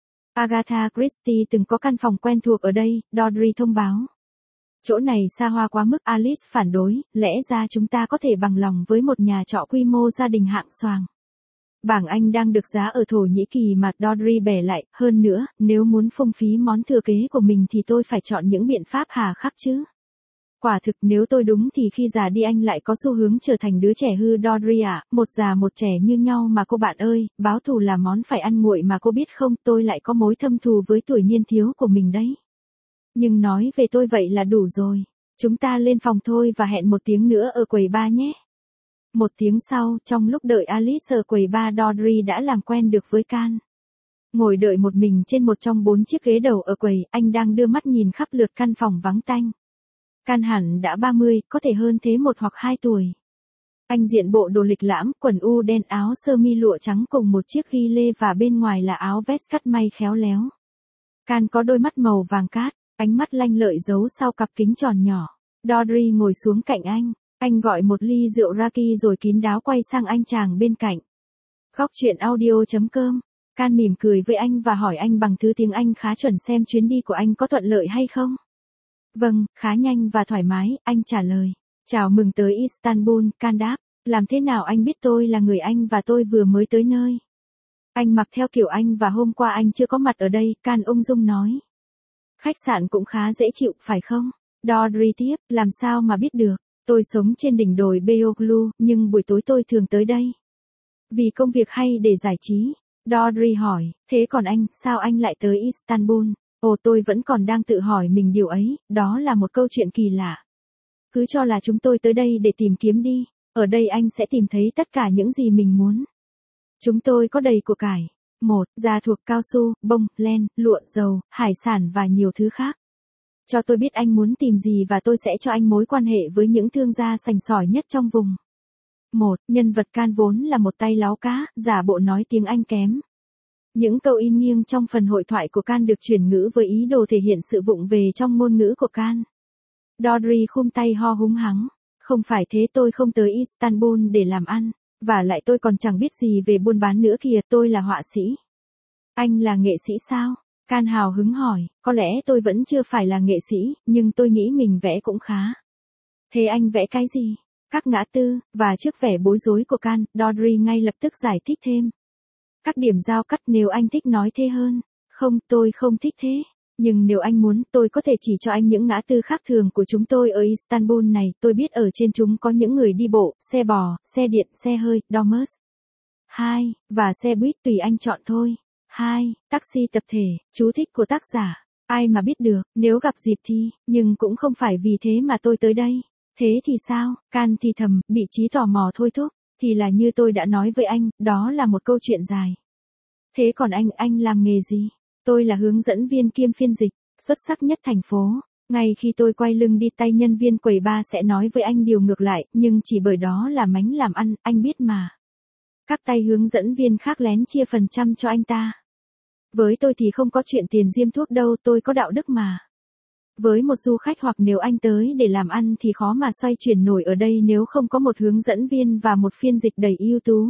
Agatha Christie từng có căn phòng quen thuộc ở đây, Dodri thông báo. Chỗ này xa hoa quá mức, Alice phản đối, lẽ ra chúng ta có thể bằng lòng với một nhà trọ quy mô gia đình hạng xoàng. Bảng Anh đang được giá ở Thổ Nhĩ Kỳ mà, Dodri bẻ lại, hơn nữa, nếu muốn phung phí món thừa kế của mình thì tôi phải chọn những biện pháp hà khắc chứ. Quả thực nếu tôi đúng thì khi già đi anh lại có xu hướng trở thành đứa trẻ hư. Dodri ạ, một già một trẻ như nhau mà cô bạn ơi, báo thù là món phải ăn nguội mà cô biết không, tôi lại có mối thâm thù với tuổi niên thiếu của mình đấy. Nhưng nói về tôi vậy là đủ rồi. Chúng ta lên phòng thôi và hẹn một tiếng nữa ở quầy bar nhé. Một tiếng sau, trong lúc đợi Alice ở quầy bar, Dodri đã làm quen được với Can. Ngồi đợi một mình trên một trong bốn chiếc ghế đầu ở quầy, anh đang đưa mắt nhìn khắp lượt căn phòng vắng tanh. Can hẳn đã ba mươi, có thể hơn thế một hoặc hai tuổi. Anh diện bộ đồ lịch lãm, quần u đen, áo sơ mi lụa trắng cùng một chiếc ghi lê và bên ngoài là áo vest cắt may khéo léo. Can có đôi mắt màu vàng cát, ánh mắt lanh lợi giấu sau cặp kính tròn nhỏ. Dodri ngồi xuống cạnh anh. Anh gọi một ly rượu raki rồi kín đáo quay sang anh chàng bên cạnh. Góc chuyện audio chấm com. Can mỉm cười với anh và hỏi anh bằng thứ tiếng Anh khá chuẩn xem chuyến đi của anh có thuận lợi hay không. Vâng, khá nhanh và thoải mái, anh trả lời. Chào mừng tới Istanbul, Can đáp. Làm thế nào anh biết tôi là người Anh và tôi vừa mới tới nơi? Anh mặc theo kiểu Anh và hôm qua anh chưa có mặt ở đây, Can ung dung nói. Khách sạn cũng khá dễ chịu, phải không? Dodri tiếp, làm sao mà biết được? Tôi sống trên đỉnh đồi Beyoğlu, nhưng buổi tối tôi thường tới đây. Vì công việc hay để giải trí? Dodri hỏi, thế còn anh, sao anh lại tới Istanbul? Ồ, tôi vẫn còn đang tự hỏi mình điều ấy, đó là một câu chuyện kỳ lạ. Cứ cho là chúng tôi tới đây để tìm kiếm đi, ở đây anh sẽ tìm thấy tất cả những gì mình muốn. Chúng tôi có đầy của cải. Một, da thuộc, cao su, bông, len, lụa, dầu, hải sản và nhiều thứ khác. Cho tôi biết anh muốn tìm gì và tôi sẽ cho anh mối quan hệ với những thương gia sành sỏi nhất trong vùng. Một, nhân vật Can vốn là một tay láo cá, giả bộ nói tiếng Anh kém. Những câu in nghiêng trong phần hội thoại của Can được chuyển ngữ với ý đồ thể hiện sự vụng về trong ngôn ngữ của Can. Dodri khum tay ho húng hắng. Không phải thế, tôi không tới Istanbul để làm ăn. Và lại tôi còn chẳng biết gì về buôn bán nữa kìa, tôi là họa sĩ. Anh là nghệ sĩ sao? Can hào hứng hỏi, có lẽ tôi vẫn chưa phải là nghệ sĩ, nhưng tôi nghĩ mình vẽ cũng khá. Thế anh vẽ cái gì? Các ngã tư, và trước vẻ bối rối của Can, Dodri ngay lập tức giải thích thêm. Các điểm giao cắt, nếu anh thích nói thế hơn. Không, tôi không thích thế. Nhưng nếu anh muốn, tôi có thể chỉ cho anh những ngã tư khác thường của chúng tôi ở Istanbul này. Tôi biết ở trên chúng có những người đi bộ, xe bò, xe điện, xe hơi, Domus. Hai, và xe buýt, tùy anh chọn thôi. Hai, taxi tập thể, chú thích của tác giả. Ai mà biết được, nếu gặp dịp thì, nhưng cũng không phải vì thế mà tôi tới đây. Thế thì sao? Can thì thầm, bị trí tò mò thôi thúc. Thì là như tôi đã nói với anh, đó là một câu chuyện dài. Thế còn anh, anh làm nghề gì? Tôi là hướng dẫn viên kiêm phiên dịch, xuất sắc nhất thành phố. Ngay khi tôi quay lưng đi, tay nhân viên quầy bar sẽ nói với anh điều ngược lại, nhưng chỉ bởi đó là mánh làm ăn, anh biết mà. Các tay hướng dẫn viên khác lén chia phần trăm cho anh ta. Với tôi thì không có chuyện tiền diêm thuốc đâu, tôi có đạo đức mà. Với một du khách hoặc nếu anh tới để làm ăn thì khó mà xoay chuyển nổi ở đây nếu không có một hướng dẫn viên và một phiên dịch đầy ưu tú.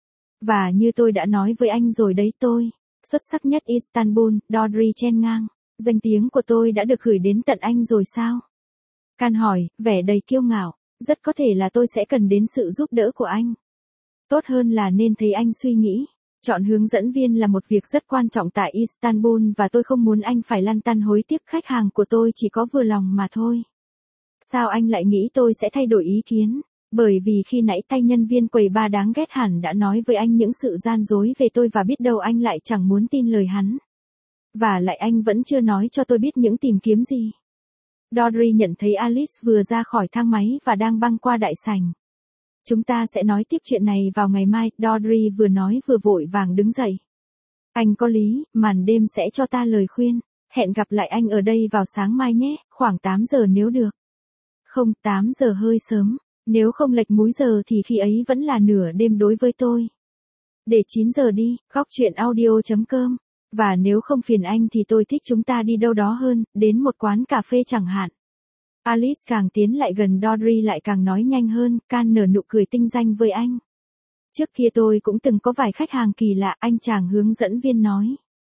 Và như tôi đã nói với anh rồi đấy, tôi xuất sắc nhất Istanbul, Dodri chen ngang. Danh tiếng của tôi đã được gửi đến tận anh rồi sao? Can hỏi, vẻ đầy kiêu ngạo. Rất có thể là tôi sẽ cần đến sự giúp đỡ của anh. Tốt hơn là nên thấy anh suy nghĩ. Chọn hướng dẫn viên là một việc rất quan trọng tại Istanbul và tôi không muốn anh phải lăn tăn hối tiếc, khách hàng của tôi chỉ có vừa lòng mà thôi. Sao anh lại nghĩ tôi sẽ thay đổi ý kiến? Bởi vì khi nãy tay nhân viên quầy bar đáng ghét hẳn đã nói với anh những sự gian dối về tôi và biết đâu anh lại chẳng muốn tin lời hắn. Và lại anh vẫn chưa nói cho tôi biết những tìm kiếm gì. Dodry nhận thấy Alice vừa ra khỏi thang máy và đang băng qua đại sảnh. Chúng ta sẽ nói tiếp chuyện này vào ngày mai, Dodry vừa nói vừa vội vàng đứng dậy. Anh có lý, màn đêm sẽ cho ta lời khuyên. Hẹn gặp lại anh ở đây vào sáng mai nhé, khoảng tám giờ nếu được. Không, tám giờ hơi sớm. Nếu không lệch múi giờ thì khi ấy vẫn là nửa đêm đối với tôi. Để chín giờ đi, góc chuyện audio chấm com. Và nếu không phiền anh thì tôi thích chúng ta đi đâu đó hơn, đến một quán cà phê chẳng hạn. Alice càng tiến lại gần Dodry lại càng nói nhanh hơn, can nở nụ cười tinh danh với anh. Trước kia tôi cũng từng có vài khách hàng kỳ lạ, anh chàng hướng dẫn viên nói.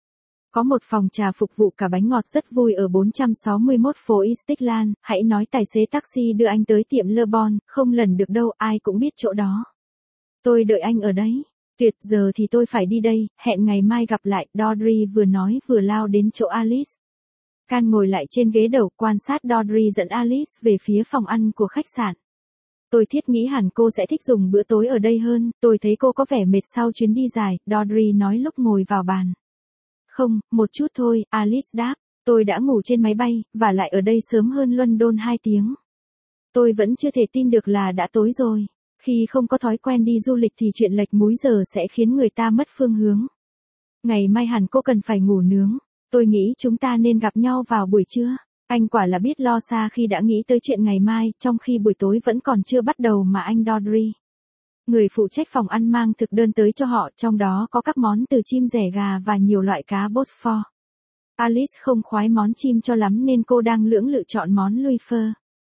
Có một phòng trà phục vụ cả bánh ngọt rất vui ở bốn trăm sáu mươi mốt phố Istiklal, hãy nói tài xế taxi đưa anh tới tiệm Le Bon, không lần được đâu, ai cũng biết chỗ đó. Tôi đợi anh ở đấy. Tuyệt, giờ thì tôi phải đi đây, hẹn ngày mai gặp lại, Dodry vừa nói vừa lao đến chỗ Alice. Can ngồi lại trên ghế đầu quan sát Dodry dẫn Alice về phía phòng ăn của khách sạn. Tôi thiết nghĩ hẳn cô sẽ thích dùng bữa tối ở đây hơn, tôi thấy cô có vẻ mệt sau chuyến đi dài, Dodry nói lúc ngồi vào bàn. Không, một chút thôi, Alice đáp, tôi đã ngủ trên máy bay, và lại ở đây sớm hơn London hai tiếng. Tôi vẫn chưa thể tin được là đã tối rồi. Khi không có thói quen đi du lịch thì chuyện lệch múi giờ sẽ khiến người ta mất phương hướng. Ngày mai hẳn cô cần phải ngủ nướng. Tôi nghĩ chúng ta nên gặp nhau vào buổi trưa. Anh quả là biết lo xa khi đã nghĩ tới chuyện ngày mai, trong khi buổi tối vẫn còn chưa bắt đầu mà anh Dodry. Người phụ trách phòng ăn mang thực đơn tới cho họ, trong đó có các món từ chim rẻ gà và nhiều loại cá Bosphore. Alice không khoái món chim cho lắm nên cô đang lưỡng lự chọn món Louis Phở.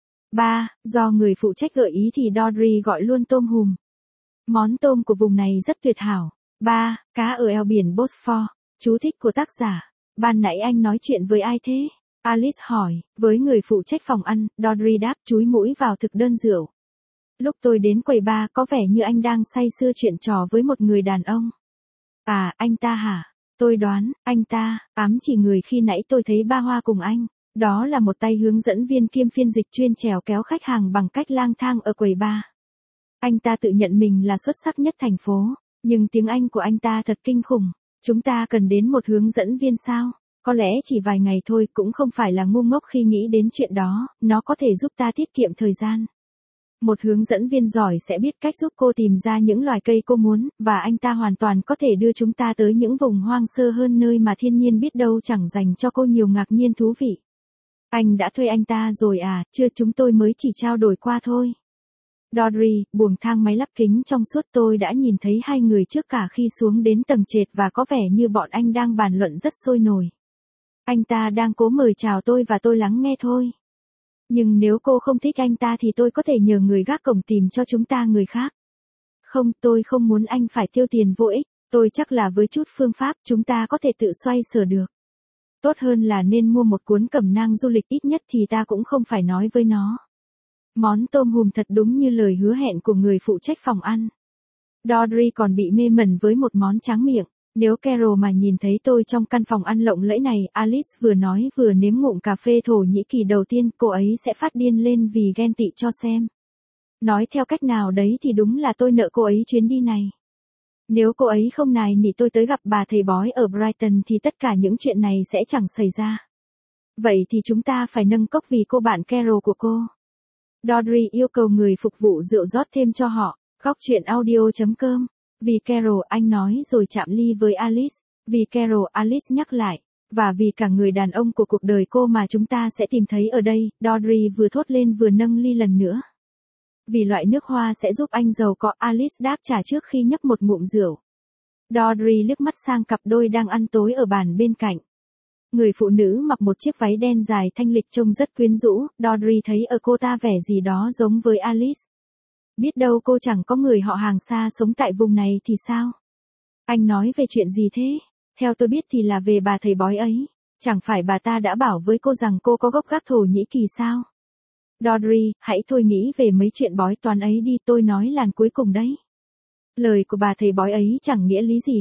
Ba, do người phụ trách gợi ý thì Dodry gọi luôn tôm hùm. Món tôm của vùng này rất tuyệt hảo. Ba, cá ở eo biển Bosphore. Chú thích của tác giả. Ban nãy anh nói chuyện với ai thế? Alice hỏi, với người phụ trách phòng ăn, Dodry đáp chúi mũi vào thực đơn rượu. Lúc tôi đến quầy bar có vẻ như anh đang say sưa chuyện trò với một người đàn ông. À, anh ta hả? Tôi đoán, anh ta, ám chỉ người khi nãy tôi thấy ba hoa cùng anh. Đó là một tay hướng dẫn viên kiêm phiên dịch chuyên chèo kéo khách hàng bằng cách lang thang ở quầy bar. Anh ta tự nhận mình là xuất sắc nhất thành phố, nhưng tiếng Anh của anh ta thật kinh khủng. Chúng ta cần đến một hướng dẫn viên sao? Có lẽ chỉ vài ngày thôi, cũng không phải là ngu ngốc khi nghĩ đến chuyện đó, nó có thể giúp ta tiết kiệm thời gian. Một hướng dẫn viên giỏi sẽ biết cách giúp cô tìm ra những loài cây cô muốn, và anh ta hoàn toàn có thể đưa chúng ta tới những vùng hoang sơ hơn nơi mà thiên nhiên biết đâu chẳng dành cho cô nhiều ngạc nhiên thú vị. Anh đã thuê anh ta rồi à? Chưa, chúng tôi mới chỉ trao đổi qua thôi. Dodry, buồng thang máy lắp kính trong suốt, tôi đã nhìn thấy hai người trước cả khi xuống đến tầng trệt và có vẻ như bọn anh đang bàn luận rất sôi nổi. Anh ta đang cố mời chào tôi và tôi lắng nghe thôi. Nhưng nếu cô không thích anh ta thì tôi có thể nhờ người gác cổng tìm cho chúng ta người khác. Không, tôi không muốn anh phải tiêu tiền vô ích, tôi chắc là với chút phương pháp chúng ta có thể tự xoay sở được. Tốt hơn là nên mua một cuốn cẩm nang du lịch, ít nhất thì ta cũng không phải nói với nó. Món tôm hùm thật đúng như lời hứa hẹn của người phụ trách phòng ăn. Dodry còn bị mê mẩn với một món tráng miệng. Nếu Carol mà nhìn thấy tôi trong căn phòng ăn lộng lẫy này, Alice vừa nói vừa nếm ngụm cà phê Thổ Nhĩ Kỳ đầu tiên, cô ấy sẽ phát điên lên vì ghen tị cho xem. Nói theo cách nào đấy thì đúng là tôi nợ cô ấy chuyến đi này. Nếu cô ấy không nài nỉ tôi tới gặp bà thầy bói ở Brighton thì tất cả những chuyện này sẽ chẳng xảy ra. Vậy thì chúng ta phải nâng cốc vì cô bạn Carol của cô. Dodry yêu cầu người phục vụ rượu rót thêm cho họ. Góc chuyện audio chấm com. Vì Carol, anh nói rồi chạm ly với Alice. Vì Carol, Alice nhắc lại. Và vì cả người đàn ông của cuộc đời cô mà chúng ta sẽ tìm thấy ở đây, Dodry vừa thốt lên vừa nâng ly lần nữa. Vì loại nước hoa sẽ giúp anh giàu có, Alice đáp trả trước khi nhấp một ngụm rượu. Dodry liếc mắt sang cặp đôi đang ăn tối ở bàn bên cạnh. Người phụ nữ mặc một chiếc váy đen dài thanh lịch trông rất quyến rũ, Dodry thấy ở cô ta vẻ gì đó giống với Alice. Biết đâu cô chẳng có người họ hàng xa sống tại vùng này thì sao? Anh nói về chuyện gì thế? Theo tôi biết thì là về bà thầy bói ấy. Chẳng phải bà ta đã bảo với cô rằng cô có gốc gác Thổ Nhĩ Kỳ sao? Dodry, hãy thôi nghĩ về mấy chuyện bói toán ấy đi, tôi nói làn cuối cùng đấy. Lời của bà thầy bói ấy chẳng nghĩa lý gì hết.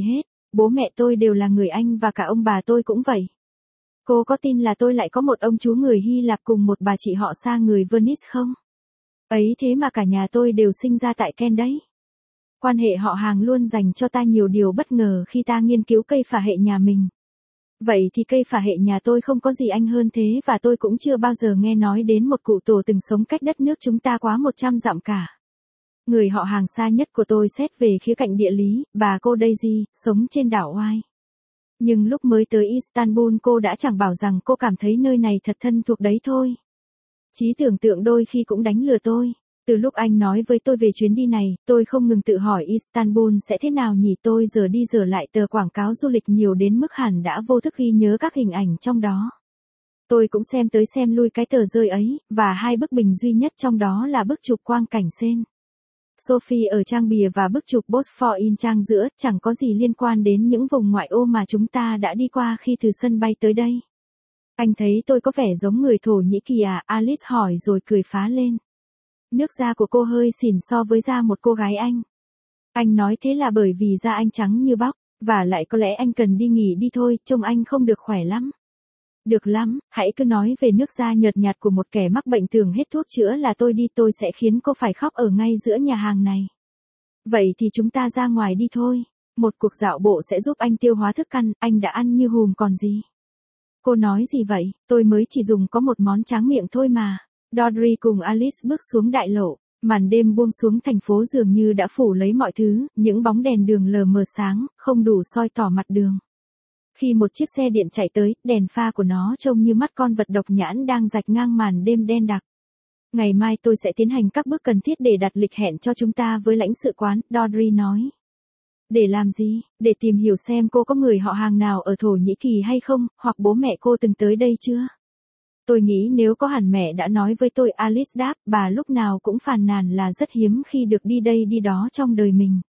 Bố mẹ tôi đều là người Anh và cả ông bà tôi cũng vậy. Cô có tin là tôi lại có một ông chú người Hy Lạp cùng một bà chị họ xa người Venice không? Ấy thế mà cả nhà tôi đều sinh ra tại Kent đấy. Quan hệ họ hàng luôn dành cho ta nhiều điều bất ngờ khi ta nghiên cứu cây phả hệ nhà mình. Vậy thì cây phả hệ nhà tôi không có gì Anh hơn thế và tôi cũng chưa bao giờ nghe nói đến một cụ tổ từng sống cách đất nước chúng ta quá một trăm dặm cả. Người họ hàng xa nhất của tôi xét về khía cạnh địa lý, bà cô Daisy, sống trên đảo Oai. Nhưng lúc mới tới Istanbul cô đã chẳng bảo rằng cô cảm thấy nơi này thật thân thuộc đấy thôi. Trí tưởng tượng đôi khi cũng đánh lừa tôi. Từ lúc anh nói với tôi về chuyến đi này, tôi không ngừng tự hỏi Istanbul sẽ thế nào nhỉ, tôi giờ đi giờ lại tờ quảng cáo du lịch nhiều đến mức hẳn đã vô thức ghi nhớ các hình ảnh trong đó. Tôi cũng xem tới xem lui cái tờ rơi ấy, và hai bức bình duy nhất trong đó là bức chụp quang cảnh Sen Sophie ở trang bìa và bức chụp Bosphore in trang giữa, chẳng có gì liên quan đến những vùng ngoại ô mà chúng ta đã đi qua khi từ sân bay tới đây. Anh thấy tôi có vẻ giống người Thổ Nhĩ Kỳ à? Alice hỏi rồi cười phá lên. Nước da của cô hơi xỉn so với da một cô gái Anh. Anh nói thế là bởi vì da anh trắng như bóc, và lại có lẽ anh cần đi nghỉ đi thôi, trông anh không được khỏe lắm. Được lắm, hãy cứ nói về nước da nhợt nhạt của một kẻ mắc bệnh thường hết thuốc chữa là tôi đi, tôi sẽ khiến cô phải khóc ở ngay giữa nhà hàng này. Vậy thì chúng ta ra ngoài đi thôi. Một cuộc dạo bộ sẽ giúp anh tiêu hóa thức ăn, anh đã ăn như hùm còn gì. Cô nói gì vậy, tôi mới chỉ dùng có một món tráng miệng thôi mà. Dodry cùng Alice bước xuống đại lộ, màn đêm buông xuống, thành phố dường như đã phủ lấy mọi thứ, những bóng đèn đường lờ mờ sáng, không đủ soi tỏ mặt đường. Khi một chiếc xe điện chạy tới, đèn pha của nó trông như mắt con vật độc nhãn đang rạch ngang màn đêm đen đặc. Ngày mai tôi sẽ tiến hành các bước cần thiết để đặt lịch hẹn cho chúng ta với lãnh sự quán, Dodry nói. Để làm gì? Để tìm hiểu xem cô có người họ hàng nào ở Thổ Nhĩ Kỳ hay không, hoặc bố mẹ cô từng tới đây chưa? Tôi nghĩ nếu có hẳn mẹ đã nói với tôi, Alice đáp, bà lúc nào cũng phàn nàn là rất hiếm khi được đi đây đi đó trong đời mình.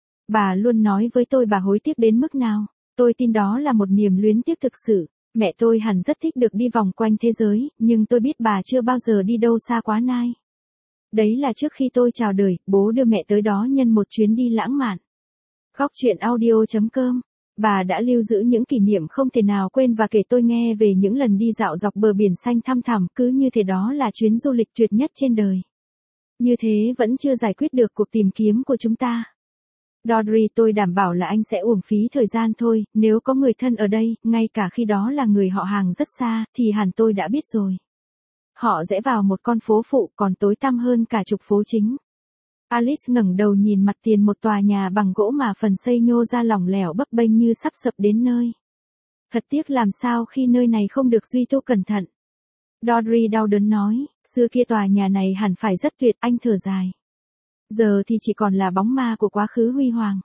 Bà luôn nói với tôi bà hối tiếc đến mức nào. Tôi tin đó là một niềm luyến tiếc thực sự. Mẹ tôi hẳn rất thích được đi vòng quanh thế giới, nhưng tôi biết bà chưa bao giờ đi đâu xa quá nai. Đấy là trước khi tôi chào đời, bố đưa mẹ tới đó nhân một chuyến đi lãng mạn. Góc truyện audio chấm com. Bà đã lưu giữ những kỷ niệm không thể nào quên và kể tôi nghe về những lần đi dạo dọc bờ biển xanh thăm thẳm, cứ như thế đó là chuyến du lịch tuyệt nhất trên đời. Như thế vẫn chưa giải quyết được cuộc tìm kiếm của chúng ta. Dodry, tôi đảm bảo là anh sẽ uổng phí thời gian thôi, nếu có người thân ở đây, ngay cả khi đó là người họ hàng rất xa, thì hẳn tôi đã biết rồi. Họ rẽ vào một con phố phụ còn tối tăm hơn cả trục phố chính. Alice ngẩng đầu nhìn mặt tiền một tòa nhà bằng gỗ mà phần xây nhô ra lỏng lẻo bấp bênh như sắp sập đến nơi. Thật tiếc làm sao khi nơi này không được duy tu cẩn thận. Dodry đau đớn nói, xưa kia tòa nhà này hẳn phải rất tuyệt, anh thở dài. Giờ thì chỉ còn là bóng ma của quá khứ huy hoàng.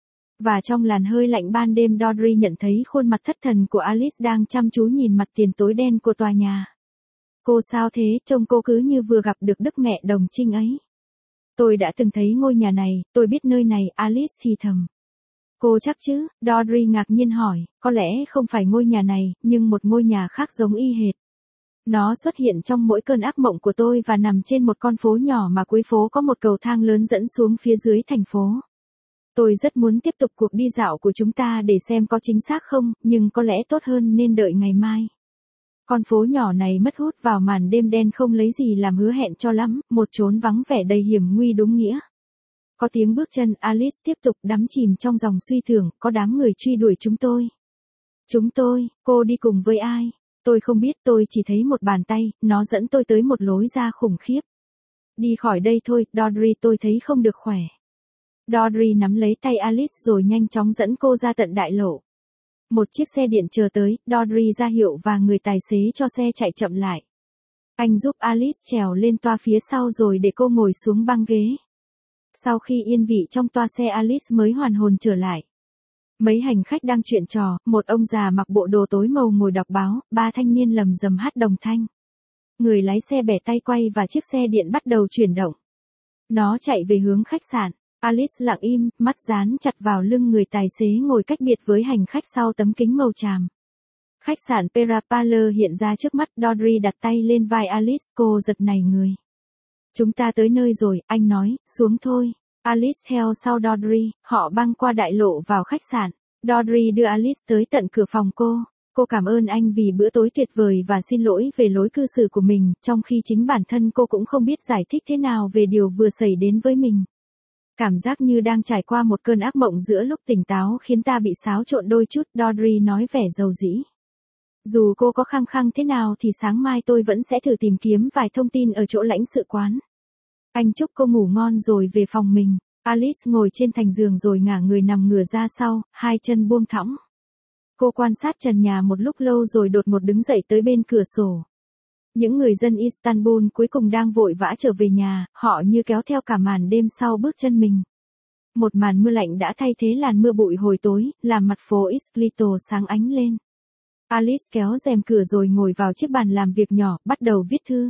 Và trong làn hơi lạnh ban đêm, Dodry nhận thấy khuôn mặt thất thần của Alice đang chăm chú nhìn mặt tiền tối đen của tòa nhà. Cô sao thế, trông cô cứ như vừa gặp được đức mẹ đồng trinh ấy. Tôi đã từng thấy ngôi nhà này, tôi biết nơi này, Alice thì thầm. Cô chắc chứ? Dodry ngạc nhiên hỏi, có lẽ không phải ngôi nhà này, nhưng một ngôi nhà khác giống y hệt. Nó xuất hiện trong mỗi cơn ác mộng của tôi và nằm trên một con phố nhỏ mà cuối phố có một cầu thang lớn dẫn xuống phía dưới thành phố. Tôi rất muốn tiếp tục cuộc đi dạo của chúng ta để xem có chính xác không, nhưng có lẽ tốt hơn nên đợi ngày mai. Con phố nhỏ này mất hút vào màn đêm đen không lấy gì làm hứa hẹn cho lắm, một chốn vắng vẻ đầy hiểm nguy đúng nghĩa. Có tiếng bước chân, Alice tiếp tục đắm chìm trong dòng suy tưởng, có đám người truy đuổi chúng tôi. Chúng tôi, cô đi cùng với ai? Tôi không biết, tôi chỉ thấy một bàn tay, nó dẫn tôi tới một lối ra khủng khiếp. Đi khỏi đây thôi, Dodry, tôi thấy không được khỏe. Dodry nắm lấy tay Alice rồi nhanh chóng dẫn cô ra tận đại lộ. Một chiếc xe điện chờ tới, Dodry ra hiệu và người tài xế cho xe chạy chậm lại. Anh giúp Alice trèo lên toa phía sau rồi để cô ngồi xuống băng ghế. Sau khi yên vị trong toa xe, Alice mới hoàn hồn trở lại. Mấy hành khách đang chuyện trò, một ông già mặc bộ đồ tối màu ngồi đọc báo, ba thanh niên lầm rầm hát đồng thanh. Người lái xe bẻ tay quay và chiếc xe điện bắt đầu chuyển động. Nó chạy về hướng khách sạn. Alice lặng im, mắt dán chặt vào lưng người tài xế ngồi cách biệt với hành khách sau tấm kính màu tràm. Khách sạn Perapale hiện ra trước mắt, Dodry đặt tay lên vai Alice, cô giật nảy người. Chúng ta tới nơi rồi, anh nói, xuống thôi. Alice theo sau Dodry, họ băng qua đại lộ vào khách sạn. Dodry đưa Alice tới tận cửa phòng cô. Cô cảm ơn anh vì bữa tối tuyệt vời và xin lỗi về lối cư xử của mình, trong khi chính bản thân cô cũng không biết giải thích thế nào về điều vừa xảy đến với mình. Cảm giác như đang trải qua một cơn ác mộng giữa lúc tỉnh táo khiến ta bị xáo trộn đôi chút, Dodry nói vẻ dầu dĩ. Dù cô có khăng khăng thế nào thì sáng mai tôi vẫn sẽ thử tìm kiếm vài thông tin ở chỗ lãnh sự quán. Anh chúc cô ngủ ngon rồi về phòng mình. Alice ngồi trên thành giường rồi ngả người nằm ngửa ra sau, hai chân buông thõng. Cô quan sát trần nhà một lúc lâu rồi đột ngột đứng dậy tới bên cửa sổ. Những người dân Istanbul cuối cùng đang vội vã trở về nhà, họ như kéo theo cả màn đêm sau bước chân mình. Một màn mưa lạnh đã thay thế làn mưa bụi hồi tối, làm mặt phố Islito sáng ánh lên. Alice kéo rèm cửa rồi ngồi vào chiếc bàn làm việc nhỏ, bắt đầu viết thư.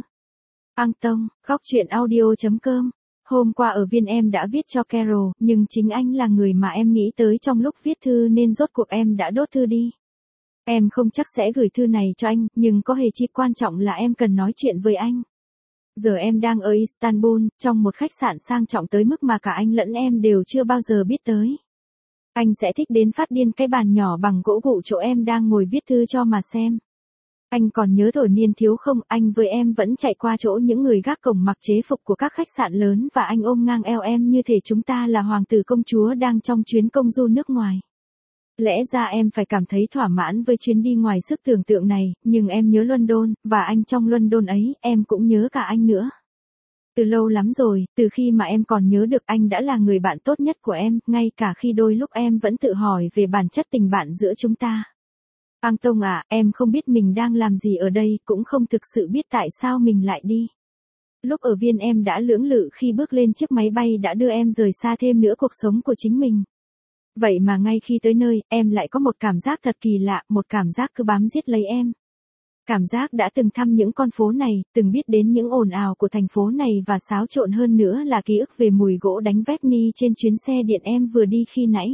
Anton, góc truyện audio chấm com. Hôm qua ở viên em đã viết cho Carol, nhưng chính anh là người mà em nghĩ tới trong lúc viết thư nên rốt cuộc em đã đốt thư đi. Em không chắc sẽ gửi thư này cho anh, nhưng có hề chi quan trọng là em cần nói chuyện với anh. Giờ em đang ở Istanbul, trong một khách sạn sang trọng tới mức mà cả anh lẫn em đều chưa bao giờ biết tới. Anh sẽ thích đến phát điên cái bàn nhỏ bằng gỗ gụ chỗ em đang ngồi viết thư cho mà xem. Anh còn nhớ thổi niên thiếu không, anh với em vẫn chạy qua chỗ những người gác cổng mặc chế phục của các khách sạn lớn và anh ôm ngang eo em như thể chúng ta là hoàng tử công chúa đang trong chuyến công du nước ngoài. Lẽ ra em phải cảm thấy thỏa mãn với chuyến đi ngoài sức tưởng tượng này, nhưng em nhớ London, và anh trong London ấy, em cũng nhớ cả anh nữa. Từ lâu lắm rồi, từ khi mà em còn nhớ được anh đã là người bạn tốt nhất của em, ngay cả khi đôi lúc em vẫn tự hỏi về bản chất tình bạn giữa chúng ta. Anton à, em không biết mình đang làm gì ở đây, cũng không thực sự biết tại sao mình lại đi. Lúc ở viên em đã lưỡng lự khi bước lên chiếc máy bay đã đưa em rời xa thêm nữa cuộc sống của chính mình. Vậy mà ngay khi tới nơi, em lại có một cảm giác thật kỳ lạ, một cảm giác cứ bám giết lấy em. Cảm giác đã từng thăm những con phố này, từng biết đến những ồn ào của thành phố này và xáo trộn hơn nữa là ký ức về mùi gỗ đánh Vecni trên chuyến xe điện em vừa đi khi nãy.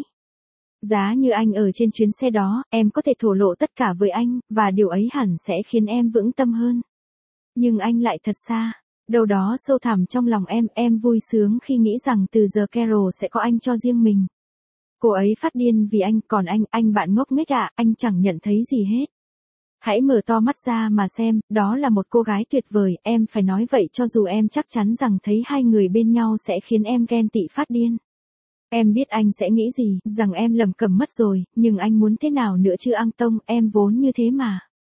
Giá như anh ở trên chuyến xe đó, em có thể thổ lộ tất cả với anh, và điều ấy hẳn sẽ khiến em vững tâm hơn. Nhưng anh lại thật xa. Đâu đó sâu thẳm trong lòng em, em vui sướng khi nghĩ rằng từ giờ Carol sẽ có anh cho riêng mình. Cô ấy phát điên vì anh, còn anh, anh bạn ngốc nghếch à, anh chẳng nhận thấy gì hết. Hãy mở to mắt ra mà xem, đó là một cô gái tuyệt vời, em phải nói vậy cho dù em chắc chắn rằng thấy hai người bên nhau sẽ khiến em ghen tị phát điên. Em biết anh sẽ nghĩ gì, rằng em lầm cầm mất rồi, nhưng anh muốn thế nào nữa chứ Anton, em vốn như thế mà.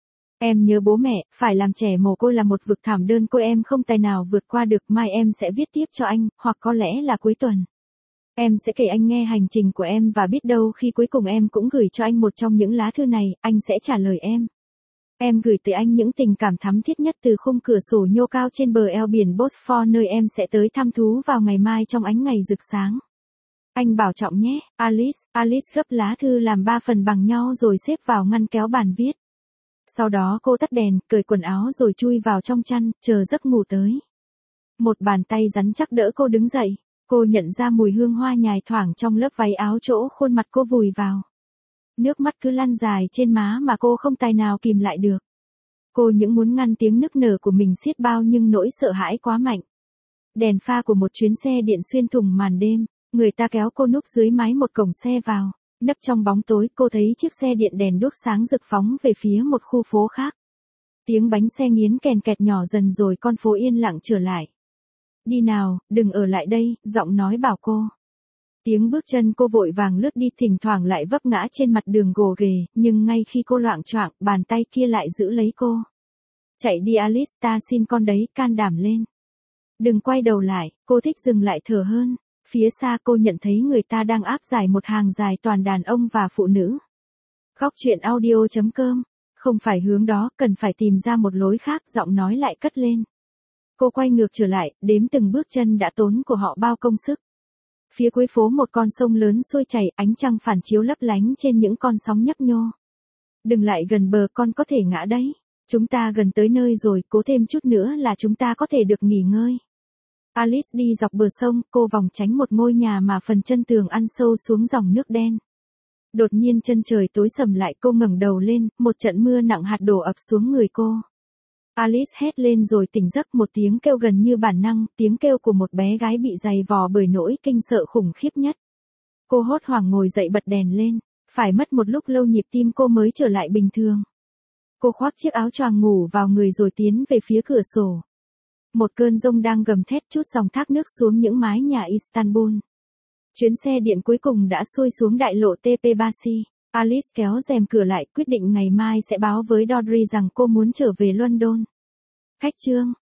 Em nhớ bố mẹ, phải làm trẻ mồ côi là một vực thảm đơn cô em không tài nào vượt qua được, mai em sẽ viết tiếp cho anh, hoặc có lẽ là cuối tuần. Em sẽ kể anh nghe hành trình của em và biết đâu khi cuối cùng em cũng gửi cho anh một trong những lá thư này, anh sẽ trả lời em. Em gửi tới anh những tình cảm thắm thiết nhất từ khung cửa sổ nhô cao trên bờ eo biển Bosphore nơi em sẽ tới thăm thú vào ngày mai trong ánh ngày rực sáng. Anh bảo trọng nhé, Alice. Alice gấp lá thư làm ba phần bằng nhau rồi xếp vào ngăn kéo bàn viết. Sau đó cô tắt đèn, cởi quần áo rồi chui vào trong chăn, chờ giấc ngủ tới. Một bàn tay rắn chắc đỡ cô đứng dậy. Cô nhận ra mùi hương hoa nhài thoảng trong lớp váy áo chỗ khuôn mặt cô vùi vào. Nước mắt cứ lăn dài trên má mà cô không tài nào kìm lại được. Cô những muốn ngăn tiếng nức nở của mình xiết bao nhưng nỗi sợ hãi quá mạnh. Đèn pha của một chuyến xe điện xuyên thủng màn đêm, người ta kéo cô núp dưới mái một cổng xe vào. Nấp trong bóng tối cô thấy chiếc xe điện đèn đuốc sáng rực phóng về phía một khu phố khác. Tiếng bánh xe nghiến kèn kẹt nhỏ dần rồi con phố yên lặng trở lại. Đi nào, đừng ở lại đây, giọng nói bảo cô. Tiếng bước chân cô vội vàng lướt đi thỉnh thoảng lại vấp ngã trên mặt đường gồ ghề, nhưng ngay khi cô loạng choạng, bàn tay kia lại giữ lấy cô. Chạy đi Alice, ta xin con đấy, can đảm lên. Đừng quay đầu lại, cô thích dừng lại thở hơn. Phía xa cô nhận thấy người ta đang áp giải một hàng dài toàn đàn ông và phụ nữ. Góc truyện audio chấm com. Không phải hướng đó, cần phải tìm ra một lối khác, giọng nói lại cất lên. Cô quay ngược trở lại, đếm từng bước chân đã tốn của họ bao công sức. Phía cuối phố một con sông lớn xuôi chảy, ánh trăng phản chiếu lấp lánh trên những con sóng nhấp nhô. Đừng lại gần bờ, con có thể ngã đấy. Chúng ta gần tới nơi rồi, cố thêm chút nữa là chúng ta có thể được nghỉ ngơi. Alice đi dọc bờ sông, cô vòng tránh một ngôi nhà mà phần chân tường ăn sâu xuống dòng nước đen. Đột nhiên chân trời tối sầm lại, cô ngẩng đầu lên, một trận mưa nặng hạt đổ ập xuống người cô. Alice hét lên rồi tỉnh giấc, một tiếng kêu gần như bản năng, tiếng kêu của một bé gái bị giày vò bởi nỗi kinh sợ khủng khiếp nhất. Cô hốt hoảng ngồi dậy bật đèn lên. Phải mất một lúc lâu nhịp tim cô mới trở lại bình thường. Cô khoác chiếc áo choàng ngủ vào người rồi tiến về phía cửa sổ. Một cơn giông đang gầm thét trút dòng thác nước xuống những mái nhà Istanbul. Chuyến xe điện cuối cùng đã xuôi xuống đại lộ Tepebaşı. Alice kéo rèm cửa lại, quyết định ngày mai sẽ báo với Dodry rằng cô muốn trở về London. Khách chương.